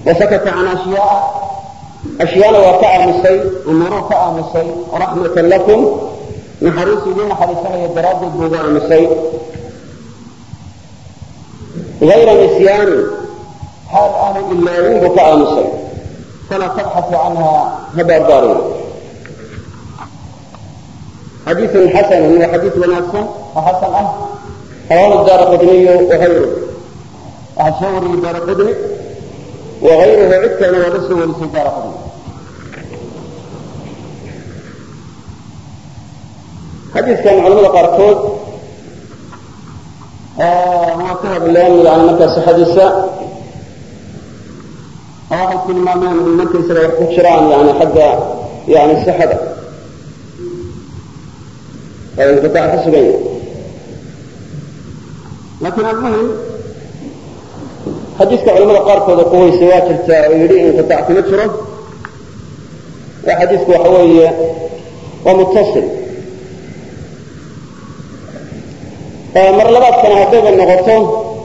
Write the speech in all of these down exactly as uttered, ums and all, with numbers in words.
وسكت عن أشياء أشياء وكأمسي أمره كأمسي رحمة لكم نحريص دين حريصنا يدراد بوامسي غير نسيان حال أهل إلا ينبو كأمسي فلا تبحث عنها هبا الضارين. حديث حسن هو حديث ونفسه وحسن أه رواه الدارقطني وغيره الشوري الدارقطني وغيره عدة ورسل ولسي الدارقطني. حديث كان علماء قاركود هو كتب الليل يعني مكاس حديثة واحد كل ما من المكاس يحكي شرعا يعني حتى يعني السحدة هذا انقطاع حسبين. لكن المهم حديث علماء قاركود قوي سواء يريد انقطاع في نشره وحديث وحوي ومتصل مر لبعض كان هدوغ النغطون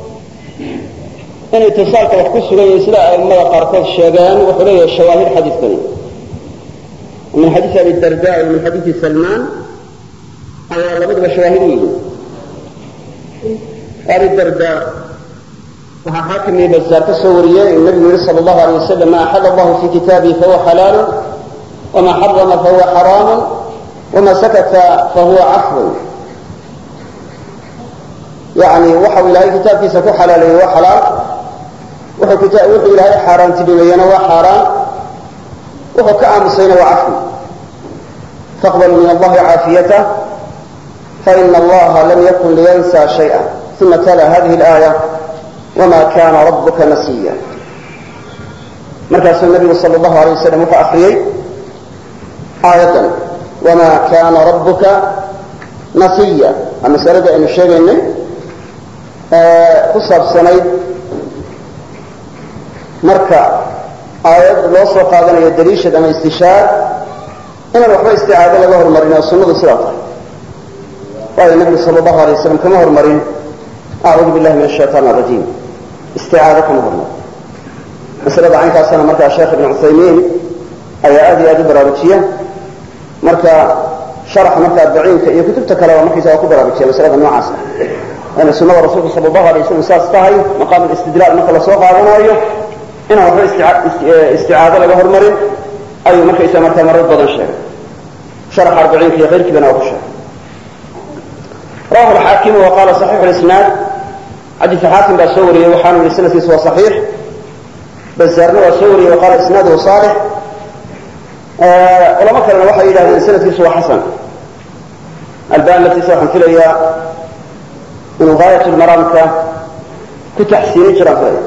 إن اتصالك وحكسه لي إسلاء المدى قاركوز الشيغان وحليه الشواهد حديث كريم من حديث أبي الدرداء ومن حديث سلمان أولا لابد بشواهده. أبي الدرداء وها حاكم بزار تصوريه النبي صلى الله عليه وسلم ما أحل الله في كتابه فهو حلال وما حرم فهو حرام وما سكت فهو عفو. يعني وحو إلهي كتاب في سكو حلال هو حلال وحو كتاب وحو إلهي حرام تبين هو حرام وحو كأمسين وعفو. فاقبلوا من الله عافيته فإن الله لم يكن لينسى شيئا. ثم تلا هذه الآية وما كان ربك نسيا. مركز النبي صلى الله عليه وسلم فأخريه آية وما كان ربك نسيا. المسألة أن الشيء أنه قصة سنيد مركع آيات الوصف قادنا يدريشة أما استشار إن الوحبة استعادة لله المرين والسنة والصلاة. قال النبي صلى الله عليه وسلم كما هو المرين أعوذ بالله من الشيطان الرجيم استعادة كما هو المرين. مسألة عنك أصلا مركع الشيخ ابن عثيمين أي آدي آدي برابطية مركع شرح مركع الدعين يكتب تكلم مركع سواء برابطية مسألة النوع عسل أن السنة والرسول صلى الله عليه وسلم ساستهي مقام الاستدلال مثل سوق هذا إنه هو استعاذة له المرين أي مركع إسا مركع مرد بدن شيء شرح أربعين في غير كبنا وخشة. رواه الحاكم وقال صحيح الإسناد حديث حاكم بسوري وحامل السنة سوى صحيح بزارنا وسوري وقال إسناده صالح ولما كان الوحي إلى السنة سوى حسن البان التي سوى حنفلية من غاية المرامكة كتحسين جرى فيه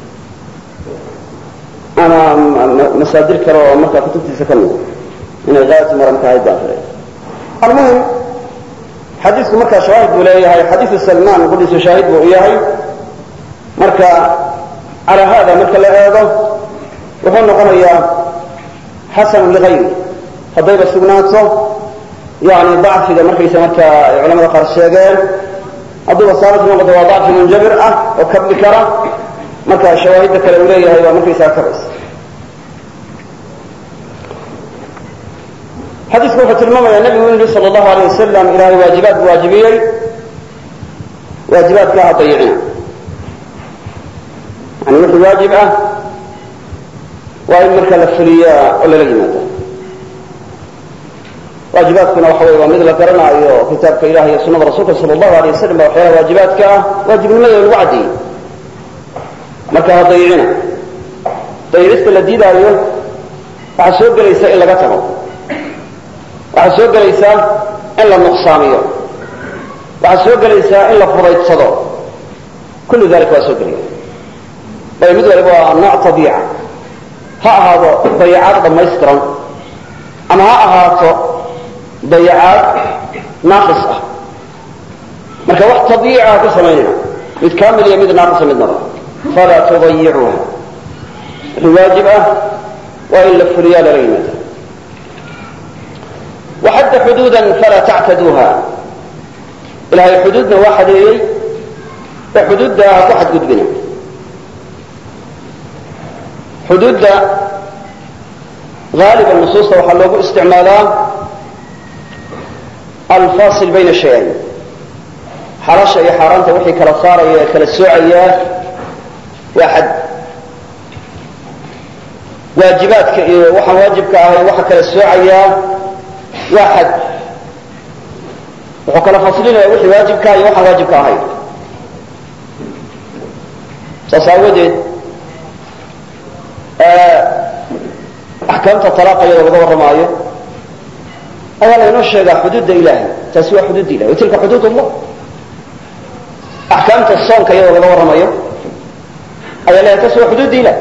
أنا مصادر كرة ومكة كتبت سكنه من غاية المرامكة هاي فيه. المهم حديث مكة شواهد ولايها حديث سلمان قدس شاهد وإياهي مركة على هذا مركة لهذا وهو نقول حسن لغيره فضيب السجناته يعني ضعف إذا مركة يسمى علماء قرى الشيغان أضوى صارت من قد وضعت من جبرأة وكبل كرة مركة شواهد ذكر إليها إذا مركة يساكرس. حديث كوفة الماما يا النبي صلى الله عليه وسلم إلى واجبات واجبية واجبات لها ضيعين يعني مثل واجبة وإن مركة لفرية ولا لجنة واجبات كنا وحوي ومثل كرنا كتاب إلهي سنة رسولك صلى الله عليه وسلم وحياة واجبات كواجب المدى والوعدي مركة ضيعين ضيعت الذي داريه فعسوق ليس إلا قتله waxaa soo galaysaa in la nuqsaamiyo waxaa soo galaysaa in la fudaydsado kullu dalik waa soo gelaya bay mid waliba waa nooc tabiica ha ahaado dayacaad dhammaystiran ama ha ahaato dayacaad naaqis ah marka wax tabiica ku samaynayna mid kaamil iyo mid naaqisa midnaba falaa tudayicuuha waajib ah waa in la fuliyaa lala yimaada. وحد حدودا فلا تعتدوها إلهي حدودنا واحد إلي وحدود ده واحد قد بنا حدود غالب النصوص وحلوه استعمالها الفاصل بين الشيئين حراشة يا حرانة وحي كلا صار يا كلا السوعية واحد واجباتك وحا واجبك وحا كلا السوعية واحد وحا كلا فاصلين وحي واجبك وحا واجبك هاي تصاودت أحكامت الطلاق يا رب الرماية أولا ينشأ حدود إلهي تسوى حدود إلهي وتلك حدود الله أحكامت الصوم كي رب الرماية أولا تسوى حدود إلهي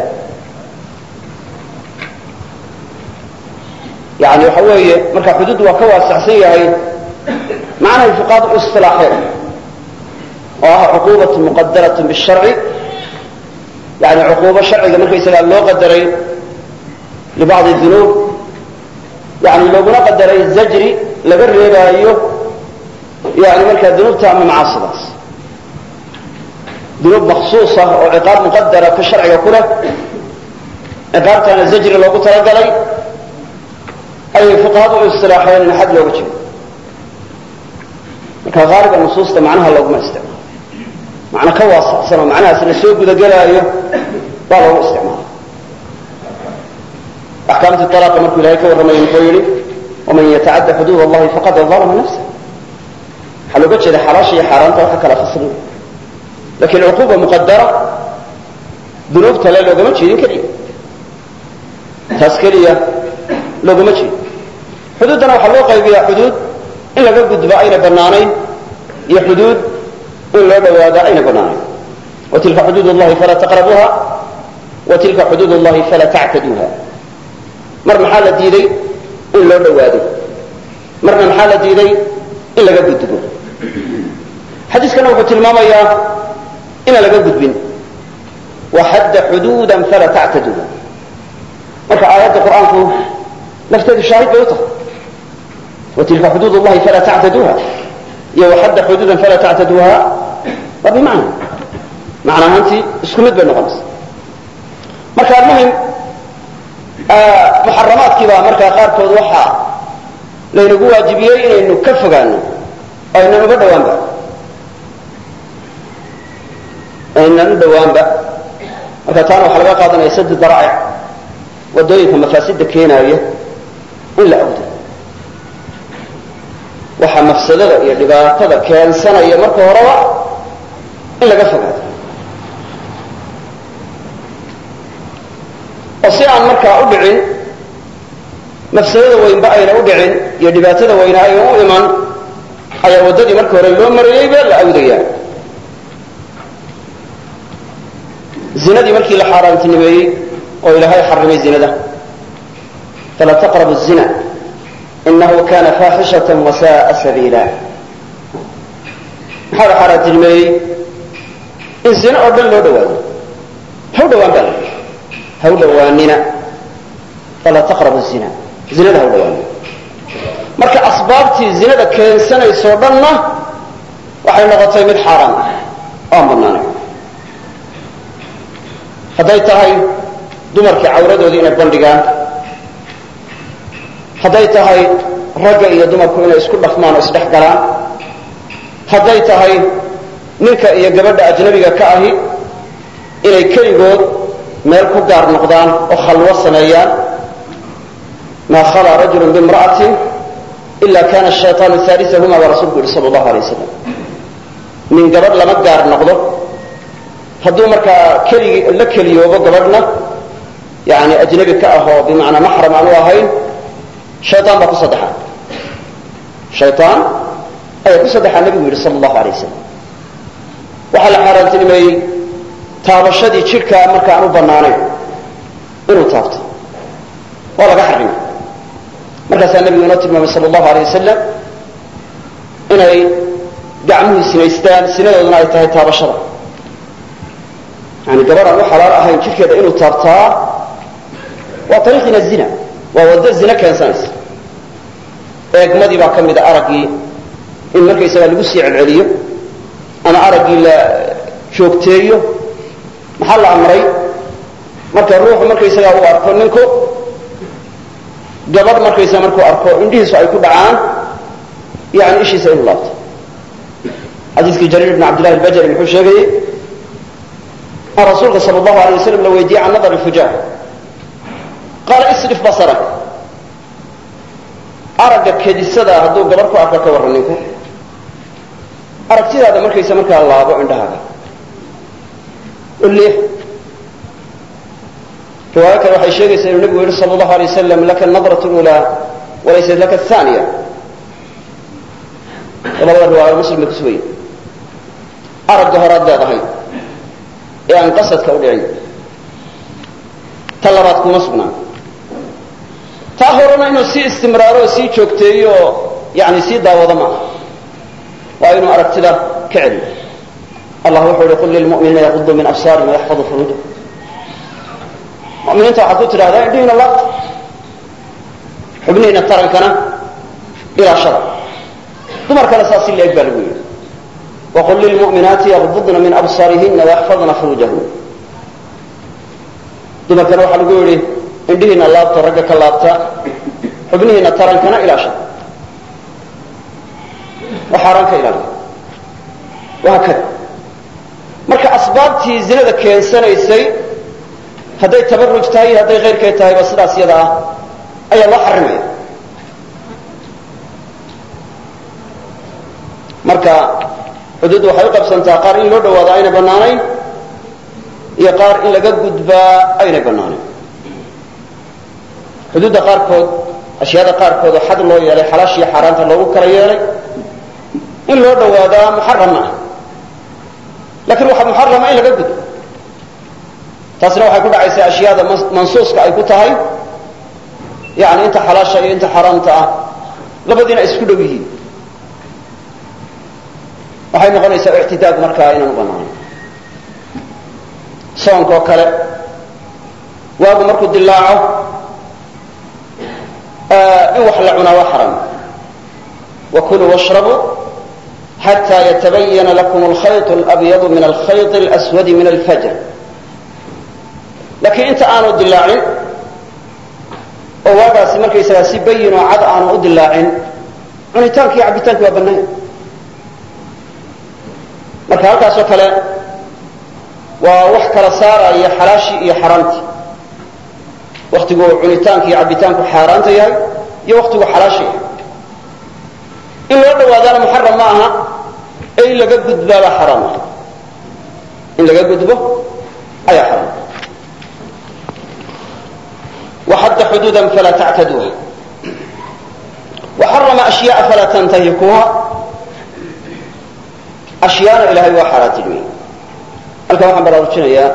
يعني حوي مركا حدود وكوى السحسية معنى الفقاد الاصطلاحين وهي عقوبة مقدرة بالشرع يعني عقوبة شرعية مركا يسأل الله قدرين لبعض الذنوب يعني لو بنا قدرين الزجري لقرر يبايه يعني مركا الذنوب تعمل معاصي بس ذنوب مخصوصة وعقاب مقدرة في الشرع كله عقاب كان الزجري لو قلت رجلي أي فقهاء الاصطلاحين من حد لو وجه كغالب النصوص معناها لو ما استعمال معنى كواس صار معناها سنسوق إذا جلايه والله استعمال أحكام الطلاق مركو إليك ورمي الحويري ومن يتعدى حدود الله فقد ظلم نفسه حلو قلت إذا حراشي حرام توحك لا فصل لكن العقوبة مقدرة ذنوب تلا لو قمت شيء كريم تسكرية لو قمت شيء حدودنا وحلوقة بها حدود إلا قد بأين بنانين هي حدود إلا بوادا أين بنانين وتلك حدود الله فلا تقربوها وتلك حدود الله فلا تعتدوها مرنا حالة ديدي إلا بوادا مرنا حالة ديدي إلا قد تقول حديث كان وقت الماما إلا لقد بين وحد حدودا فلا تعتدوها مركا آيات القرآن لفتاد الشاهد بيوتها وتلك حدود الله فلا تعتدوها يوحد حدودا فلا تعتدوها وبمعنى معنى أنت اسكمت بالنغمس مركا المهم آه محرمات كذا مركا خارج توضوحها لأنه واجبيين إنه كفق عنه أو إنه بدوان بقى إنه بدوان بقى مركا تانو حلقة قادنا يسد الضرائع ودوينك مفاسد كيناوية إلا أودا وحا مفسدة يا dhibaatada keensanaya marka horeba in laga fogaado si aan marka u dhicin mafsadada weyn ba ayna u dhicin iyo dhibaatada weyn ay u iman ayaa wadadii marka hore loo mariyay baa la awdaya zinadii markii la xaraantinimeeyay oo ilaahay xarimay zinada fala taqrabu az-zina إنه كان فاحشة وساء سبيلا هذا حارة المي الزنا أردن له دوان هو دوان بل هو دواننا فلا تقربوا الزنا زنا هو دوان مركا أسبابتي الزنا كان سنة يصورنا وحين نغطي من حرام أمرنا هدايتها دمرك عورد ودين البندقان hadday tahay ragga iyo dumarku inay isku dhaqmaan oo isdhex galaan hadday tahay ninka iyo gabadha ajnabiga ka ahi inay keligood meel ku gaar noqdaan oo khalwo sameeyaan ma khala rajulun bimra'atin illa kana ash-shaytanu thalithahuma wa rasuuluhu sallallahu alayhi wasallam min gabadh lama gaar noqdo hadduu markaa keligi la keliyoobo gabadhna yani ajnabi ka ahoo bimacnaa maxram aanu ahayn شيطان بقى صدحا شيطان أي قصدحا النبي صلى الله عليه وسلم وحال حارنتني مي تابشدي شركة مركا عنو بناني إنو تابت ولا قحرين مركا سأل النبي ونطي صلى الله عليه وسلم إنه دعمه سنيستان سنة ودنا يتهي تابشرة يعني قبرا أنه حلال أهين شركة إنو تابتا وطريقنا الزنا وودى الزنا كان سانس eegmadii baa kamid aragii in markaysaga lagu sii celceliyo ama aragii la joogteeyo maxaa la amray marka ruuxu markaysagaa uu arko ninku gabadh markaysaga markuu arko indhihiisu ay ku dhacaan yani ishiisa inu laabto xadiiskii jariir ibn cabdillahi albajali muxuu sheegayey an rasuulka sal allahu alay wasalam la weydiiyey can nadar fujaar qaala isrif basarak aragga kedisada hadduu gabarh ku arko ka warran ninku aragtidaada markaysa markaa laabo indhahaaga leex riwaayo kale waxay sheegaysaa inuu nebigu yihi sal allahu alay wasalam laka nadraة lulaa walaysat laka athaniya labada riwaayo muslim bay kusugaya aragga horaad leedahay ee aan qasadka u dhicin ta labaad kuma sugnaan taa horena inuu sii istimraaro oo sii joogteeyo oo yani sii daawado maaha waa inuu aragtida ka celiyo allah wuxuu yihi qul lilmu'miniina yaquduu min absaarihim wayaxfaduu furuujahum mu'miniinta waxaad ku tidhahdaa indhihiina laabta xubnihiina tarankana ilaashada dumarkana saas si la eg baa lagu yidhi waqul lilmu'minaati yaqdudna min absaarihina wayaxfadna furuujahum dumarkana waxaa lagu yidhi indhihiina laabta ragga ka laabta xubnihiina tarankana ilaashada oo xaaraan ka ilaaliya wahaakada marka asbaabtii zinada keensanaysay hadday tabaruj tahay iyo hadday keyrkeed tahayba sidaas yada ah ayaa loo xarimaya marka xuduuddu waxay u qabsantaa qaar in loo dhawaado aynay bannaanayn iyo qaar in laga gudbaa aynay bannaanayn xuduudda qaarkood ashyaada qaarkood oo xad loo yeelay xalaashiiyo xaaraanta loogu kala yeelay in loo dhawaadaa muxaram ah lakiin waxaa muxarama in laga gudbo taasna waxay ku dhacaysaa ashyaada mansuuska ay ku tahay yani inta xalaasha iyo inta xaaraamta ah labadiina ay isku dhow yihiin waxay noqonaysaa ictidaad markaa inaan u banaanayn soonka oo kale waagu markuu dilaaco in wax la cunaa waa xaram wakuluu washrabuu xatى yatabayana lakum alkhayط اlabyadu min alkhayط اlaswadi min alfajr lakiin inta aanu dilaacin oo waagaasi markaysagaa si bayin oo cad aanu u dilaacin cunitaanki iyo cabitaanki waa bannaan marka halkaasoo kale waa wax kala saaraya xalaashii iyo xaaraamtii waktigu cunitaanki iyo cabitaanku xaaraanta yahay iyo waktigu xalaasha yahay in loo dhawaadaana muxaram ma aha ee in laga gudbaabaa xaraam ah in laga gudbo ayaa xaraam waxadda xuduudan falaa tactaduuha waxarama ashyaaa falaa tantahikuuha ashyaana ilahay waa xaaraantilmiyey halkan waxaan baraarujinayaa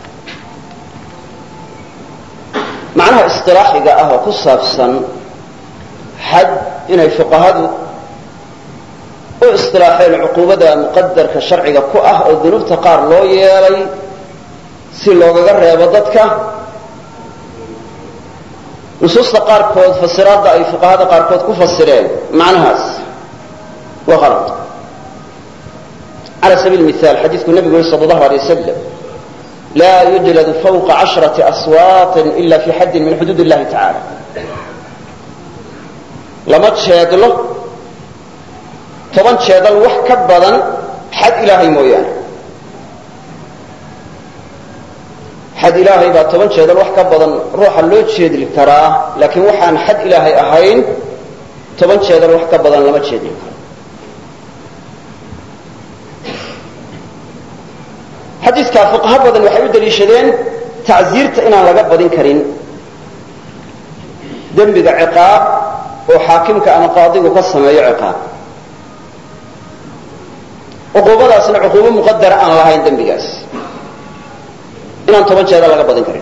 macnaha isilaaxiga ah oo ku saabsan xad inay fuqahadu u isilaaxeen cuquubada muqadarka sharciga ku ah oo dunuubta qaar loo yeelay si loogaga reebo dadka nusuusta qaarkood fasiraadda ay fuqahada qaarkood ku fasireen macnahaas waa qalad cala sabiil mihaal xadiidku nabigu yuri sala allahu alay wasalam laa yujladu fawqa casharati aswaatin ila fi xaddin min xuduud illahi tacala lama jeedlo toban jeedal wax ka badan xad ilaahay mooyaane xad ilaahay baa toban jeedal wax ka badan ruuxa loo jeedli karaa laakiin waxaan xad ilaahay ahayn toban jeedal wax ka badan lama jeedli karo xadiidkaa fuqaha badan waxay u daliishadeen tacsiirta inaan laga badin karin dembiga ciqaab oo xaakimka ama qaadigu ka sameeyo ciqaab cuquubadaasna cuquubo muqadara aan lahayn dembigaas inaan toban jeeda laga badin karin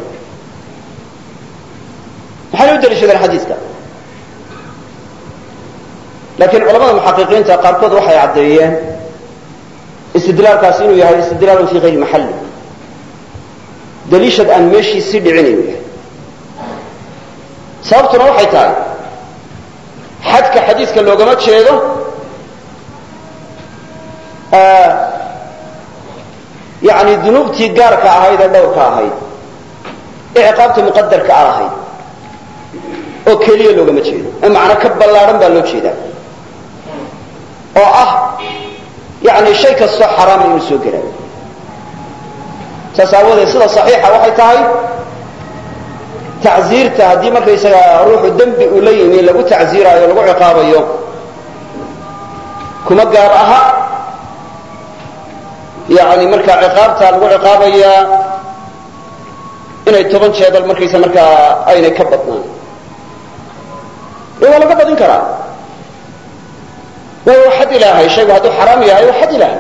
maxayna u daliishadeen xadiidka laakiin culamada muxaqiqiinta qaarkood waxay caddeeyeen istidlaalkaasi inuu yahay istidlaalun fii hayri maxalli daliishad aan meeshiisii dhicin inuu yahay sababtuna waxay tahay xadka xadiidka loogama jeedo yani dunuubtii gaarka ahayd ee dhowrka ahayd ciqaabta muqadarka aan ahayn oo keliya loogama jeedo ee macno ka ballaaran baa loo jeedaa oo ah yani shay kastoo xaraam inuu soo gelaayo saas aawadeed sida saxiixa waxay tahay tacziirta haddii markaysaga ruuxu dembi uu la yimi lagu tacziiraayo lagu ciqaabayo kuma gaar aha yani markaa ciqaabta lagu ciqaabayaa inay toban jeedal markaysa markaa aynay ka badnaan ee waa laga badin karaa waayo xad ilaahay shaygu hadduu xaraam yahay waa xad ilaahay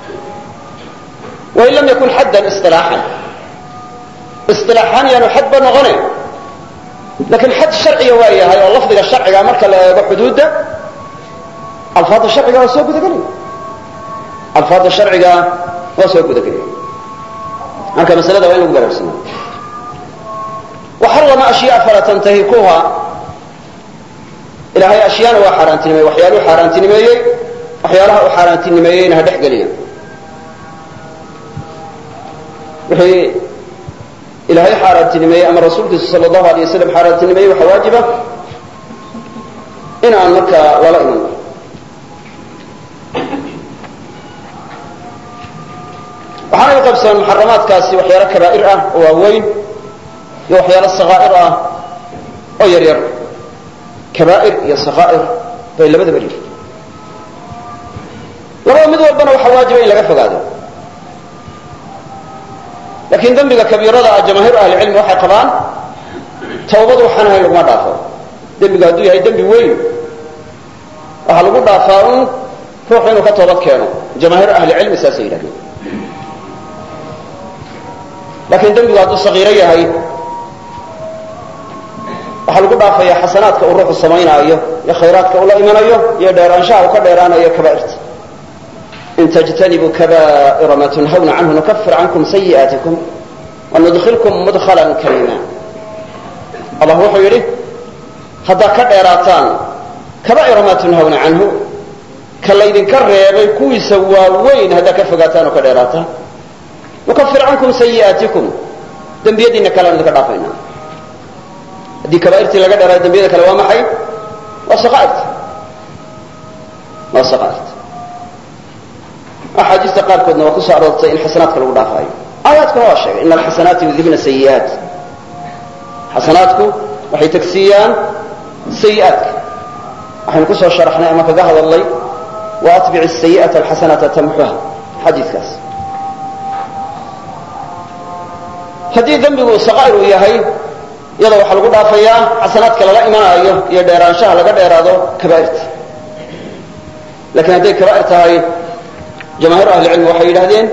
wain lam yakun xaddan isilaaxan isilaaxaan yaanu xad ba noqone lakiin xad sharciga waa yahay oo lafdiga sharciga marka la eego xuduudda alfaada sharciga waa soo gudagelaya alfaada sharciga waa soo gudagelaya marka masalada waa in lagu baraarsanaa waxarama ashyaa falaa tantahikuuha ilaahay ashyaana waa xaaraantinimeeyey waxyaaluhu xaaraantinimeeyey waxyaalaha uu xaaraantinimeeyeyna ha dhex geliya wixii ilaahay xaaraantinimeeyey ama rasuulkiisa sal allahu alay wasalam xaaraantinimeeyey waxaa waajiba in aan markaa lala iman waxaana u qaybsamaan muxaramaadkaasi waxyaalo kabaa'ir ah oo waaweyn iyo waxyaalo sakaa'ir ah oo yar yar kabaa'ir iyo sakaa'ir bay labadaba leeyihin labada mid walbana waxaa waajiba in laga fogaado lakiin dembiga kabiirada ah jamaahiiru ahlicilmi waxay qabaan tawbadu waxaan ahayn laguma dhaafo dembigu hadduu yahay dembi weyn waxaa lagu dhaafaa un ruuxu inuu ka toobad keeno jamaahiiru ahlicilmi saasay yidhahdeen lakiin dembigu hadduu sagiiro yahay waxaa lagu dhaafaya xasanaadka uu ruuxu samaynaayo iyo khayraadka uu la imanayo iyo dheeraanshaha uu ka dheeraanayo kabaa'irta in tajtanibuu kaba'ira ma tunhawna canhu nukafir cankum sayi'aatikum wanudkilkum mudkhalan kariima allah wuxuu yidhi haddaad ka dheeraataan kaba'ira maa tunhawna canhu ka laydinka reebay kuwiisa waaweyn haddaad ka fogaataan oo ka dheeraataan nukafir cankum sayi'aatikum dembiyadiinna kalean idinka dhaafaynaa haddii kaba'irtii laga dheeraayo dembiyada kale waa maxay waa saqaa'irta waa saqaa'irta axaadiista qaarkoodna waa ku soo aroortay in xasanaadka lagu dhaafaayo aayaadkuna waa sheegay ina alxasanaati yudhibna sayi'aat xasanaadku waxay tagsiiyaan sayi'aadka waxaynu ku soo sharaxnay ama kaga hadalnay wa atbic asayi'ata alxasanata tamxuha xadiidkaas haddii dembigu saqaa'ir uu yahay iyada waxaa lagu dhaafayaa xasanaadka lala imanaayo iyo dheeraanshaha laga dheeraado kabaa'irta lakiin hadday kabaa'ir tahay jamaahiir ahlicilmi waxay yidhahdeen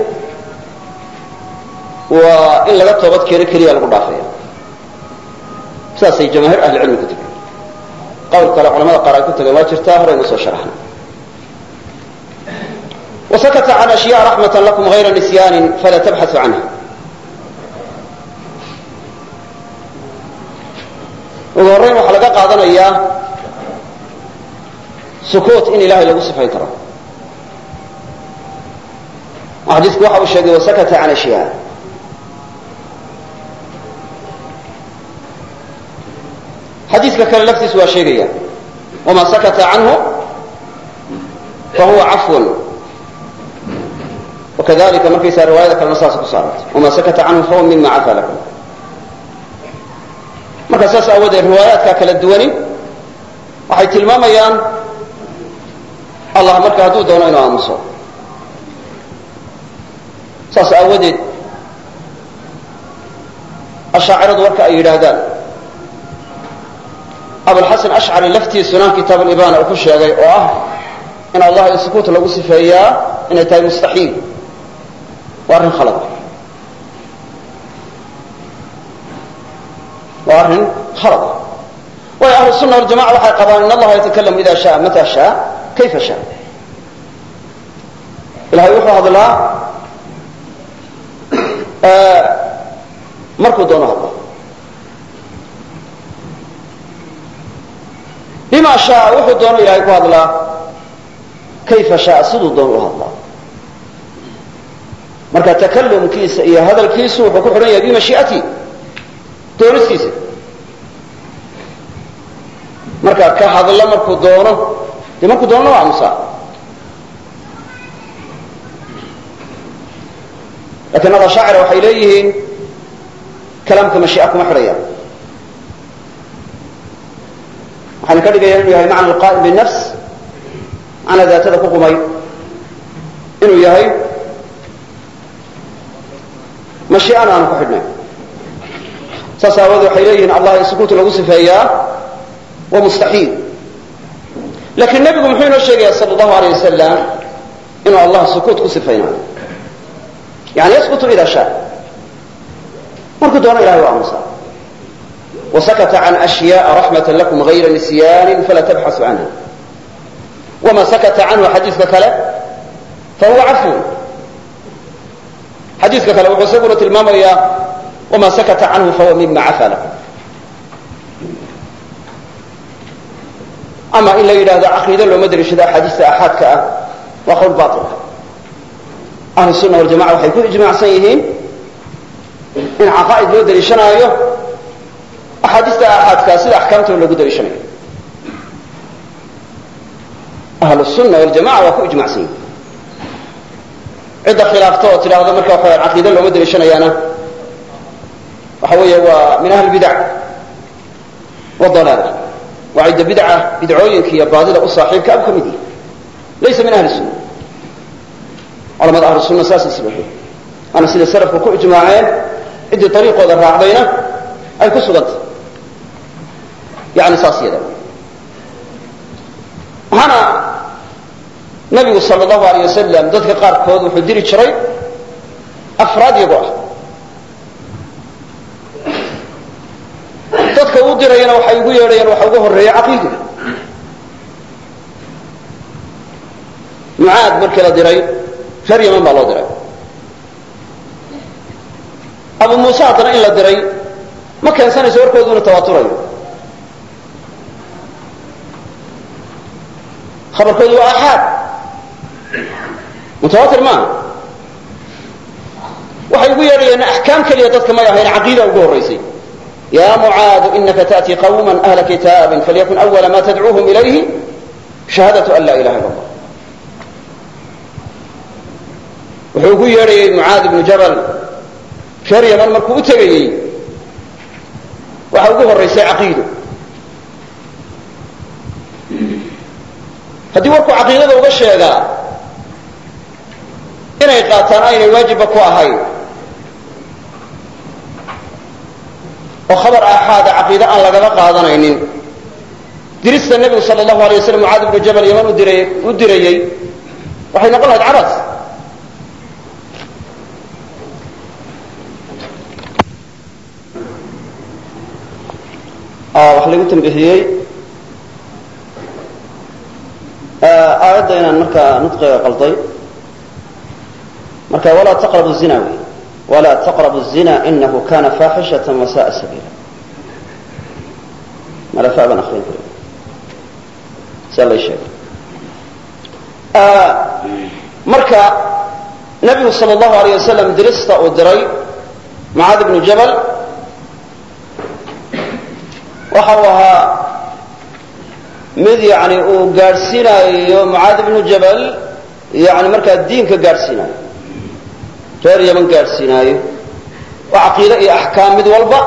waa in laga toobad keeno keliya lagu dhaafaya saasay jamaahiir ahlicilmi ku tegeen qowl kale culamada qaar ay ku tageen waa jirtaa horaynu soo sharaxnay wasakata can ashyaa raxmatan lakum hayra nisyaanin falaa tabxaثu canha ugu horrayn waxaa laga qaadanayaa sukuut in ilahay lagu sifayn karo xadiisku waxa uu sheegay wasakata can ashyaa xadiiska kale laftiisu waa sheegaya wamaa sakata canhu fahuwa cafwun wakadalika markaysaa riwaayada kalena saas ku saarantay wamaa sakata canhu fahuwa mima cafaa lakum marka saas aawadeed riwaayaadka kala duwani waxay tilmaamayaan allah marka hadduu doono inuu aamuso saas aawadeed ashaaciradu warka ay yidhaahdaan abulxasan ashcari laftiisuna kitaab libana uu ku sheegay oo ah in allah iyo sukuut lagu sifeeyaa inay tahay mustaxiil waa arrin khalad waa arrin khalad waayo ahlu sunna waljamaca waxay qabaan in allaha yatakalamu ida shaa mata shaa kayfa shaa ilahay wuxuu hadlaa markuu doono hadla bima shaa wuxuu doono ilahay ku hadlaa kayfa shaa siduu doono u hadlaa marka takalumkiisa iyo hadalkiisu wuxuu ku xidhan yahay bimashii'ati doonistiisa marka ka hadla markuu doono dee markuu doonana waa aamusaa lakin ada shaacira waxay leeyihiin kalaamka mashii'a kuma xidhayaan waxayna ka dhigayaan inuu yahay macna alqaa'im binafs macna daatada ku qumay inuu yahay mashii'ana aanu ku xidhnayn saas aawoodee waxay leeyihiin allah in sukuut lagu sifeeyaa waa mustaxiil lakin nebigu muxuu inoo sheegaya sala allahu alayh wasalam inuu allah sukuut ku sifaynayo yani yaskutu ida shaa markuu doono ilahay waa aamusaa وسكت عن أشياء رحمة لكم غير نسيان فلا تبحثوا عنها وما سكت عنه حديثك كلا فهو عفو حديثك كلا وحسبنا المامية وما سكت عنه فهو مما عفى لكم أما إلا إذا هذا عقيدة لو مدري شذا حديث أحادك وقول باطل أهل السنة والجماعة وحيكون إجماع سيئين إن عقائد لو دري شنايه أحاديث أحادك سيدا أحكامته لو دري شنايه أهل السنة والجماعة وكو إجماع سيئين عدة خلافته وتلاغذا مركا وحيا العقيدة لو مدري شنايانا وحوية من أهل البدع والضلال وعد بدعة بدعوين كي باطلة أصاحبك أو كمدي ليس من أهل السنة علماء أهل السنة ساسا السبحين أنا سيدة السلف وكو إجماعين عدة طريق وذا الراعبين أي كسرت يعني ساسية دو هنا نبي صلى الله عليه وسلم ذاتك قارب كود وحديري شري أفراد يقوى dadka uu dirayna waxa ugu yeedhayaan waxa ugu horeeya aqeedo mucaad markii la diray reer yaman baa loo diray abu muusa hadana in la diray ma keensanayso warkooduna tawaaturayo khabarkoodu waa axaad mutawaatir ma waxay ugu yeedhayaan axkaam kaliya dadka ma yahayn aqeedo ugu horeysay يا معاذ إنك تأتي قوما أهل كتاب فليكن أول ما تدعوهم إليه شهادة أن لا إله إلا الله وحوكو يري معاذ بن جبل شري من مركو أتغيي وحوكوه الرئيسي عقيده هدي وركو عقيدة وغشي هذا إنا يقاتان أين واجبك وأهين وخبر أحد عقيدة أن لقد قادنين درست النبي صلى الله عليه وسلم معاذ بن جبل يمن ودري ودريي وحين نقول هذا عرس آه وحلي قلت به آه أردنا مركا نطق قلطي مركا ولا تقرب الزنا ولا تقربوا الزنا إنه كان فاحشة وساء سبيلا ما لا فعلا أخرين كريم سأل الله الشيء آه مركا نبي صلى الله عليه وسلم درست ودري معاذ بن جبل وحوها مذ يعني وقارسنا معاذ بن جبل يعني مركا الدين كقارسنا reer yaman gaarsiinaayo oo caqiide iyo axkaam mid walba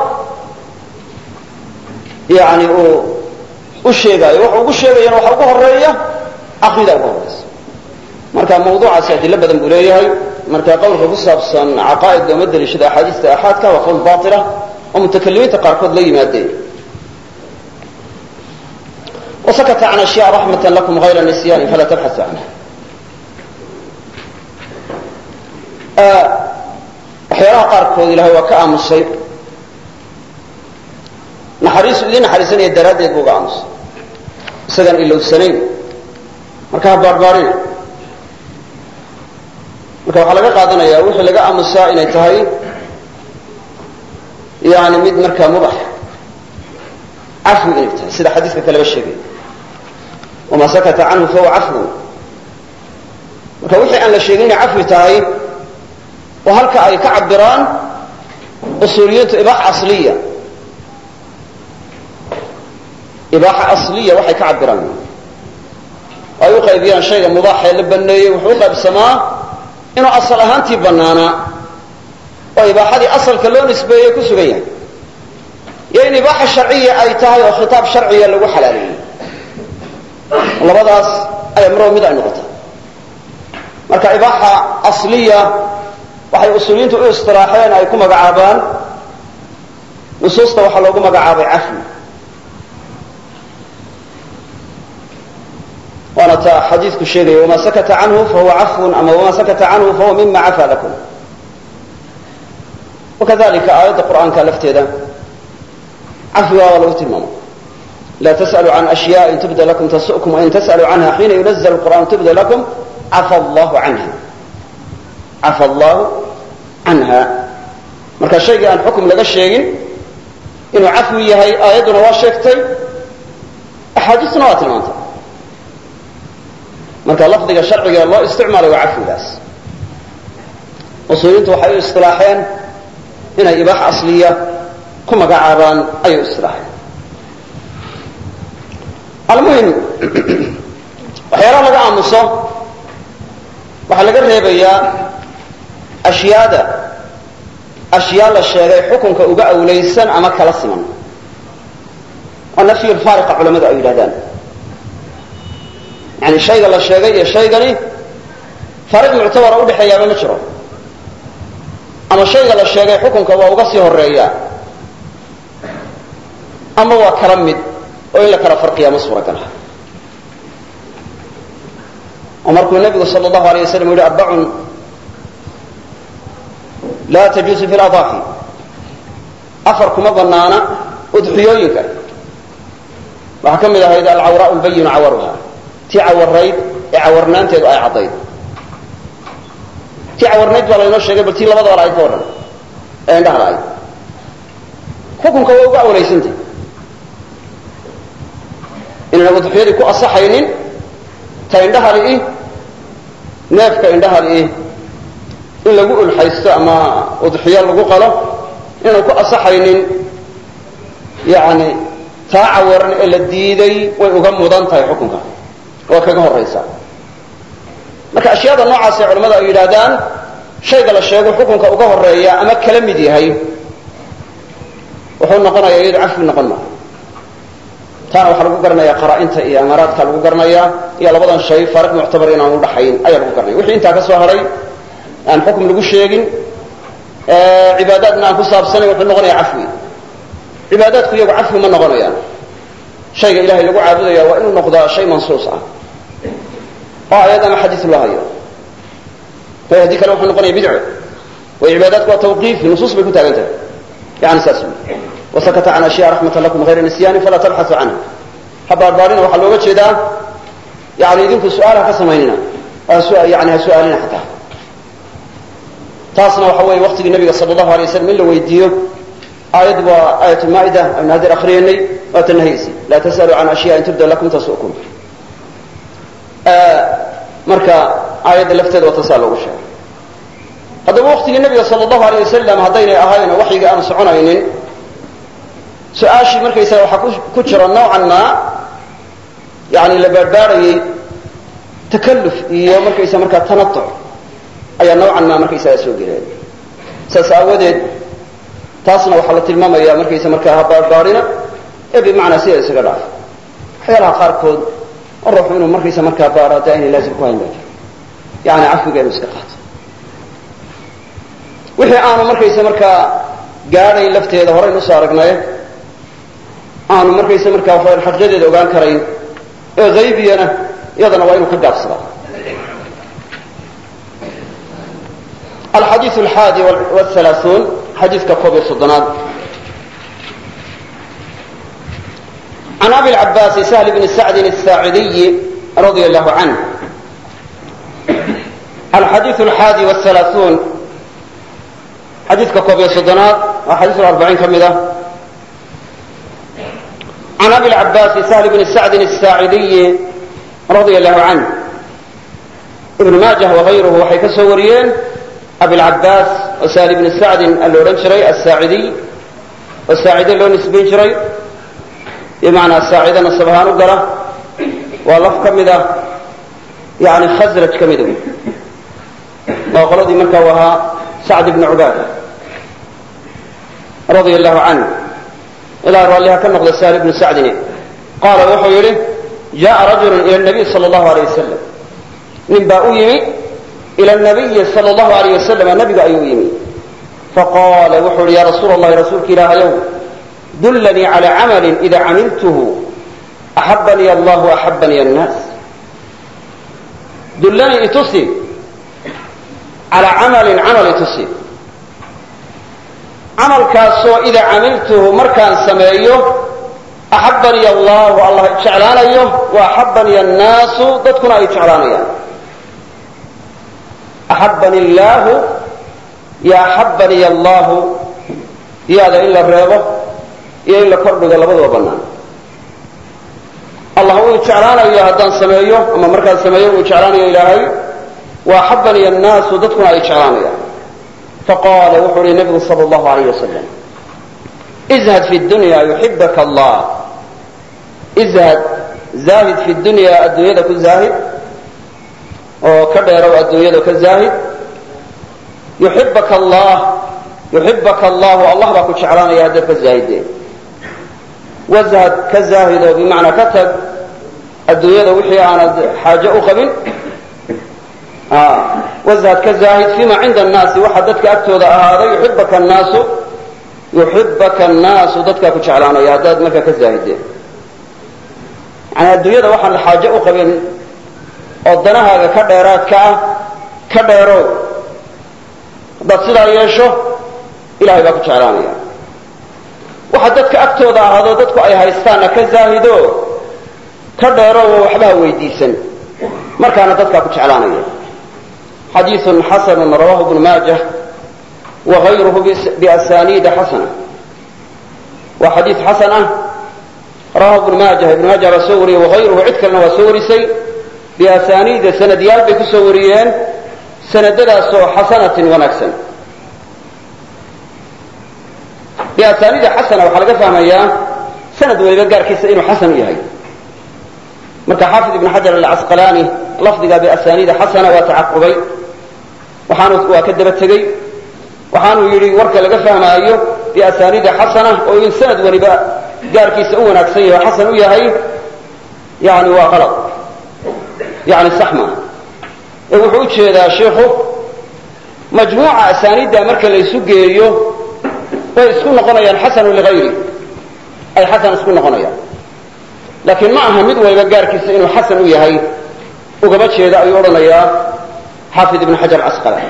yani uu u sheegaayo waxa ugu sheegayana waxa ugu horeeya caqiida ugu horeysa marka mawduucaasi adilo badan buu leeyahay marka qowlka ku saabsan caqaa'id ama daliishada axaadiista axaadka waa qowl baatila oo mutakalimiinta qaarkood la yimaadeen وسكت عن أشياء رحمة لكم غير النسيان فلا تبحثوا عنها waxyaalaha qaarkood ilaahay waa ka aamusay naxariisu idin naxariisanaya daraaddeed buu uga aamusay isagaan ilowsanayn marka ha baarbaarin marka waxaa laga qaadanayaa wixii laga aamusaa inay tahay yani mid markaa mubax cafwi inay tahay sida xadiiska kaleba sheegay wamaa sakata canhu fahuwa cafwu marka wixii aan la sheegin inay cafwi tahay oo halka ay ka cabiraan usuuliyintu ibaax asliya ibaaxa asliya waxay ka cabiraan ay u qaybiyaan shayga mubaaxa la baneeyay wuxuu u qaybsamaa inuu asal ahaantii banaana oo ibaaxadii asalka loo nisbeeyay ku sugan yahay iyo in ibaaxa sharciya ay tahay oo khitaab sharciya lagu xalaaleeyay labadaas ay maroo mid ay noqotaa marka ibaaxa asliya waxay usuuliyiintu u istiraaxeen ay ku magacaabaan nusuusta waxaa loogu magacaabay cafwi waana taa xadiidku sheegaya wamaa sakata canhu fahuwa cafwun ama wamaa sakata canhu fahuwa mima cafaa lakum wakadalika aayadda qur'aanka lafteeda cafwiga waa lagu tilmaamo laa tas'aluu can ashyaء in tubda lakum tasu'kum wain tas'aluu canha xiina yunazl الqur'an tubda lakum cafa allahu canha cafa allahu canha marka shaygii aan xukum laga sheegin inuu cafwi yahay aayadduna waa sheegtay axaadiisna waa tilmaantay marka lafdiga sharciga loo isticmaalay waa cafwigaas usuuliyiintu waxay u istilaaxeen inay ibaaxa asliya ku magacaabaan ayay u istilaaxeen almuhim waxyaalaha laga aamuso waxaa laga reebayaa ashyaada ashyaa la sheegay xukunka uga awlaysan ama kala siman oo nafyi lfaariqa culamadu ay yidhahdaan yani shayga la sheegay iyo shaygani faariq muctabara udhexeeyaaba ma jiro ama shayga la sheegay xukunka waa uga sii horeeyaa ama waa kala mid oo in la kala farqiyaa ma suuragala oo markuu nabigu sal allahu alay waslam yihi arbacun laa tajuusu fi ladaaxi afar kuma banaana udxiyooyinka waxaa ka mid ahayd alcawraau lbayinu cawaruha tii cawarayd ee cawarnaanteedu ay caddayd tii cawarnayd baa laynoo sheegay bal tii labadaba la-ayd ka warran ee indhaha la-ayd xukunka waa uga awlaysantay inayna udxiyadii ku asaxaynin ta indhaha li'i neefka indhaha li'i in lagu ulxaysto ama udxiyo lagu qalo inayna ku asaxaynin yani taa cawaran ee la diiday way uga mudan tahay xukunka waa kaga horaysa marka ashyaada noocaas ee culamada ay yidhaahdaan shayga la sheego xukunka uga horeeya ama kala mid yahay wuxuu noqonayaa iyadu cafwi noqon maa taana waxaa lagu garanaya qaraa-inta iyo amaaraadka lagu garanaya iyo labadan shay faariq muctabar inaan udhaxayn ayaa lagu garanaya wixii intaa ka soo haray aan xukum lagu sheegin cibaadaadna aan ku saabsanayn wuxuu noqonaya cafwi cibaadaadku iyagu cafwi ma noqonayaan shayga ilahay lagu caabudaya waa inuu noqdaa shay mansuus ah oo aayad ama xadiis loo hayo way haddii kale wuxuu noqonaya bidco way cibaadaadku waa tawqiifi nusuus bay ku taagan tahay yani saas wasakata can ashya raxmata lakum hayra nisyaani falaa tabxasu canha habaarbaarina waxaa looga jeedaa yani idinku su-aalaha ka samaynina yani ha su-aalina xataa taasna waxa weeye waqtigii nabiga sala allahu alay waslam in la weydiiyo aayaddu waa aayat lmaa'ida aynu hadeer akriyanay waa ta nahaysi laa tas'aluu can ashyaa in tubda lakum tasu'kum marka aayadda lafteeda waa tasaa loogu sheegay haddaba waqtigii nabiga sala allahu alay wasalam haddaynay ahayn oo waxyiga aan soconaynin su-aashii markaysaga waxaa ku jira noocan maa yani la baarbaarayay takalluf iyo markaysa markaa tanatuc ayaa noocan maa markaysaga soo geleen saas aawadeed taasna waxaa la tilmaamaya markaysa markaa habaarbaarina ee bimacnaa sida isaga dhaaf waxyaalaha qaarkood oo ruuxu inuu markaysa markaa baaro hadda aynay laazim ku hayn ba yani cafwiga inuu iska qaato wixii aanu markaysa markaa gaadhayn lafteeda horaynu usoo aragnay aanu markaysa markaa waxaweyan xaqiiqadeeda ogaan karayn ee haybiyana iyadana waa inuu ka gaabsadaa alxadiiث alxaadi wاhalaaثuun xadiidka koob iyo soddonaad can abi lcabaasi sahl bni sacdin الsaacidiyi radia allahu canh alxadiiث alxaadi wاhalaaثuun xadiidka koob iyo soddonaad waa xadiiث arbaciin ka mid ah can abi lcabaasi sahl bni sacdin الsaacidiyi radia allahu canh ibnu maajah wagayruhu waxay ka soo wariyeen abilcabaas oo sahl bni sacdin a la odhan jiray asaacidiy oo saacide loo nisbayn jiray بمعنى ساعدنا سبحانه قرأ واللف كمدة يعني خزرج كمدة وقال دي مركا وها سعد بن عبادة رضي الله عنه إلى رأيها كان نقضي سهل بن سعد قال وحيره جاء رجل إلى النبي صلى الله عليه وسلم من بأويمي إلى النبي صلى الله عليه وسلم النبي أيويمي فقال وحر يا رسول الله رسولك إله يوم دلني على عمل إذا عملته أحبني الله وأحبني الناس دلني إتصي على عمل عمل إتصي عمل كاسو إذا عملته مركان سمعيه أحبني الله والله يتشعلانيه وأحبني الناس ضدكنا يتشعلانيه أحبني الله يا أحبني الله يا هذا إلا الرياضة يا إلا كرب قلبه وبنان الله هو يتشعلانيه هدان سمعيه أما مركان سمعيه ويتشعلانيه إلهي وأحبني الناس ضدكنا يتشعلانيه فقال وحر النبي صلى الله عليه وسلم ازهد في الدنيا يحبك الله ازهد زاهد في الدنيا الدنيا كل زاهد وكبر الدنيا كالزاهد يحبك الله يحبك الله والله باكو شعران يا هدف الزاهدين وازهد كالزاهد بمعنى كتب الدنيا وحي عن حاجة أخبن آه. وازهد كالزاهد فيما عند الناس وحدتك أكتوذ هذا يحبك الناس يحبك الناس ضدك كشعلان يا داد مكا كالزاهدين عن الدنيا وحن الحاجة أخبن ودناها كديرات كا كديرو dad sidaa yeesho ilaahay baa ku jeclaanaya waxa dadka agtooda ahaado dadku ay haystaan ka zaahido ka dheero waxba weydiisan markaana dadka ku jeclaanaya حديث حسن رواه ابن ماجه وغيره بأسانيد حسنة وحديث حسنة رواه ابن ماجه ابن ماجه وسوري وغيره عدكرنا وسوري سي بأسانيد سنديال بكسوريين سندداسو حسنة ونكسن بأسانيد حسنة وحلقة فهمية سند ويبقى كيس إنه حسن يهي مركا حافظ ابن حجر العسقلاني لفظها بأسانيد حسنة وتعقبي وحانو وكدب التقي وحانو يري وركا لقى فهمية بأسانيد حسنة وإن سند ونبقى قال كيس أونا كسيه وحسن يهي يعني وغلط يعني سحمة wuxuu jeedaa sheekhu majmuuca asaaniida marka la isu geeyo way isku noqonayaan xasan ligayri ay xasan isku noqonayaan laakiin ma aha mid waliba gaarkiisa inuu xasan u yahay ugaba jeeda ayuu oranayaa xaafid ibn xajar asqalani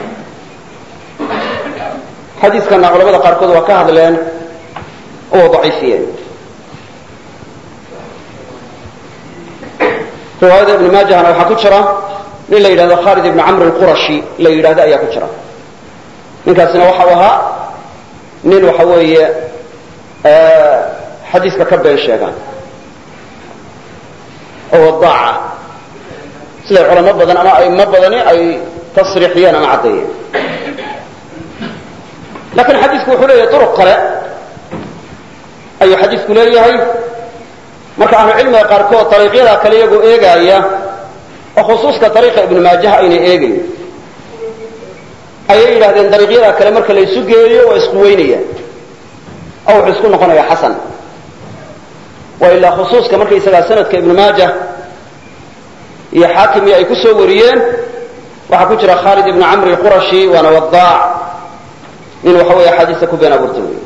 xadiiskana culimada qaarkood waa ka hadleen oo daciifiyeen riwaayada ibn maajahna waxaa ku jira nin la yidhahdo khaalid ibn camr alqurashi la yidhahdo ayaa ku jira ninkaasina waxa uu ahaa nin waxa weeye xadiiska ka been sheegaan oo wadaaca sida culamo badan ama ayma badani ay tasriixiyeen ama caddeeyeen laakiin xadiisku wuxuu leeyahay duruq kale ayuu xadiisku leeyahay marka ahlu cilmiga qaarkood dariiqyada kale iyagoo eegaaya وخصوص كطريقة ابن ماجه أين إيجي أي إلى هذين طريقية كلام كلا يسوقي ويسقوينية أو حسكون نقول يا حسن وإلا خصوص كمان كي سنة سنة كابن ماجه يا حاكم يا يكسو وريان وحكوش خالد بن عمرو القرشي وأنا وضاع من وحوي حديثك بين أبورتوي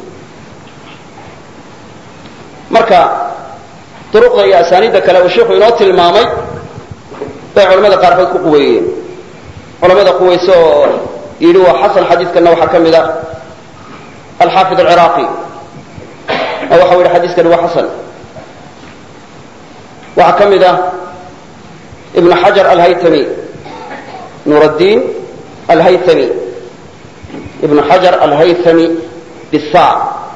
مركا طرق يا أسانيد كلا وشيخ ينوت المامي علماء قارفات قويين علماء قويسو يلو حسن حديث كنا وحكم ذا الحافظ العراقي أو حول حديث كنا وحسن وحكم ذا ابن حجر الهيثمي نور الدين الهيثمي ابن حجر الهيثمي بالثاء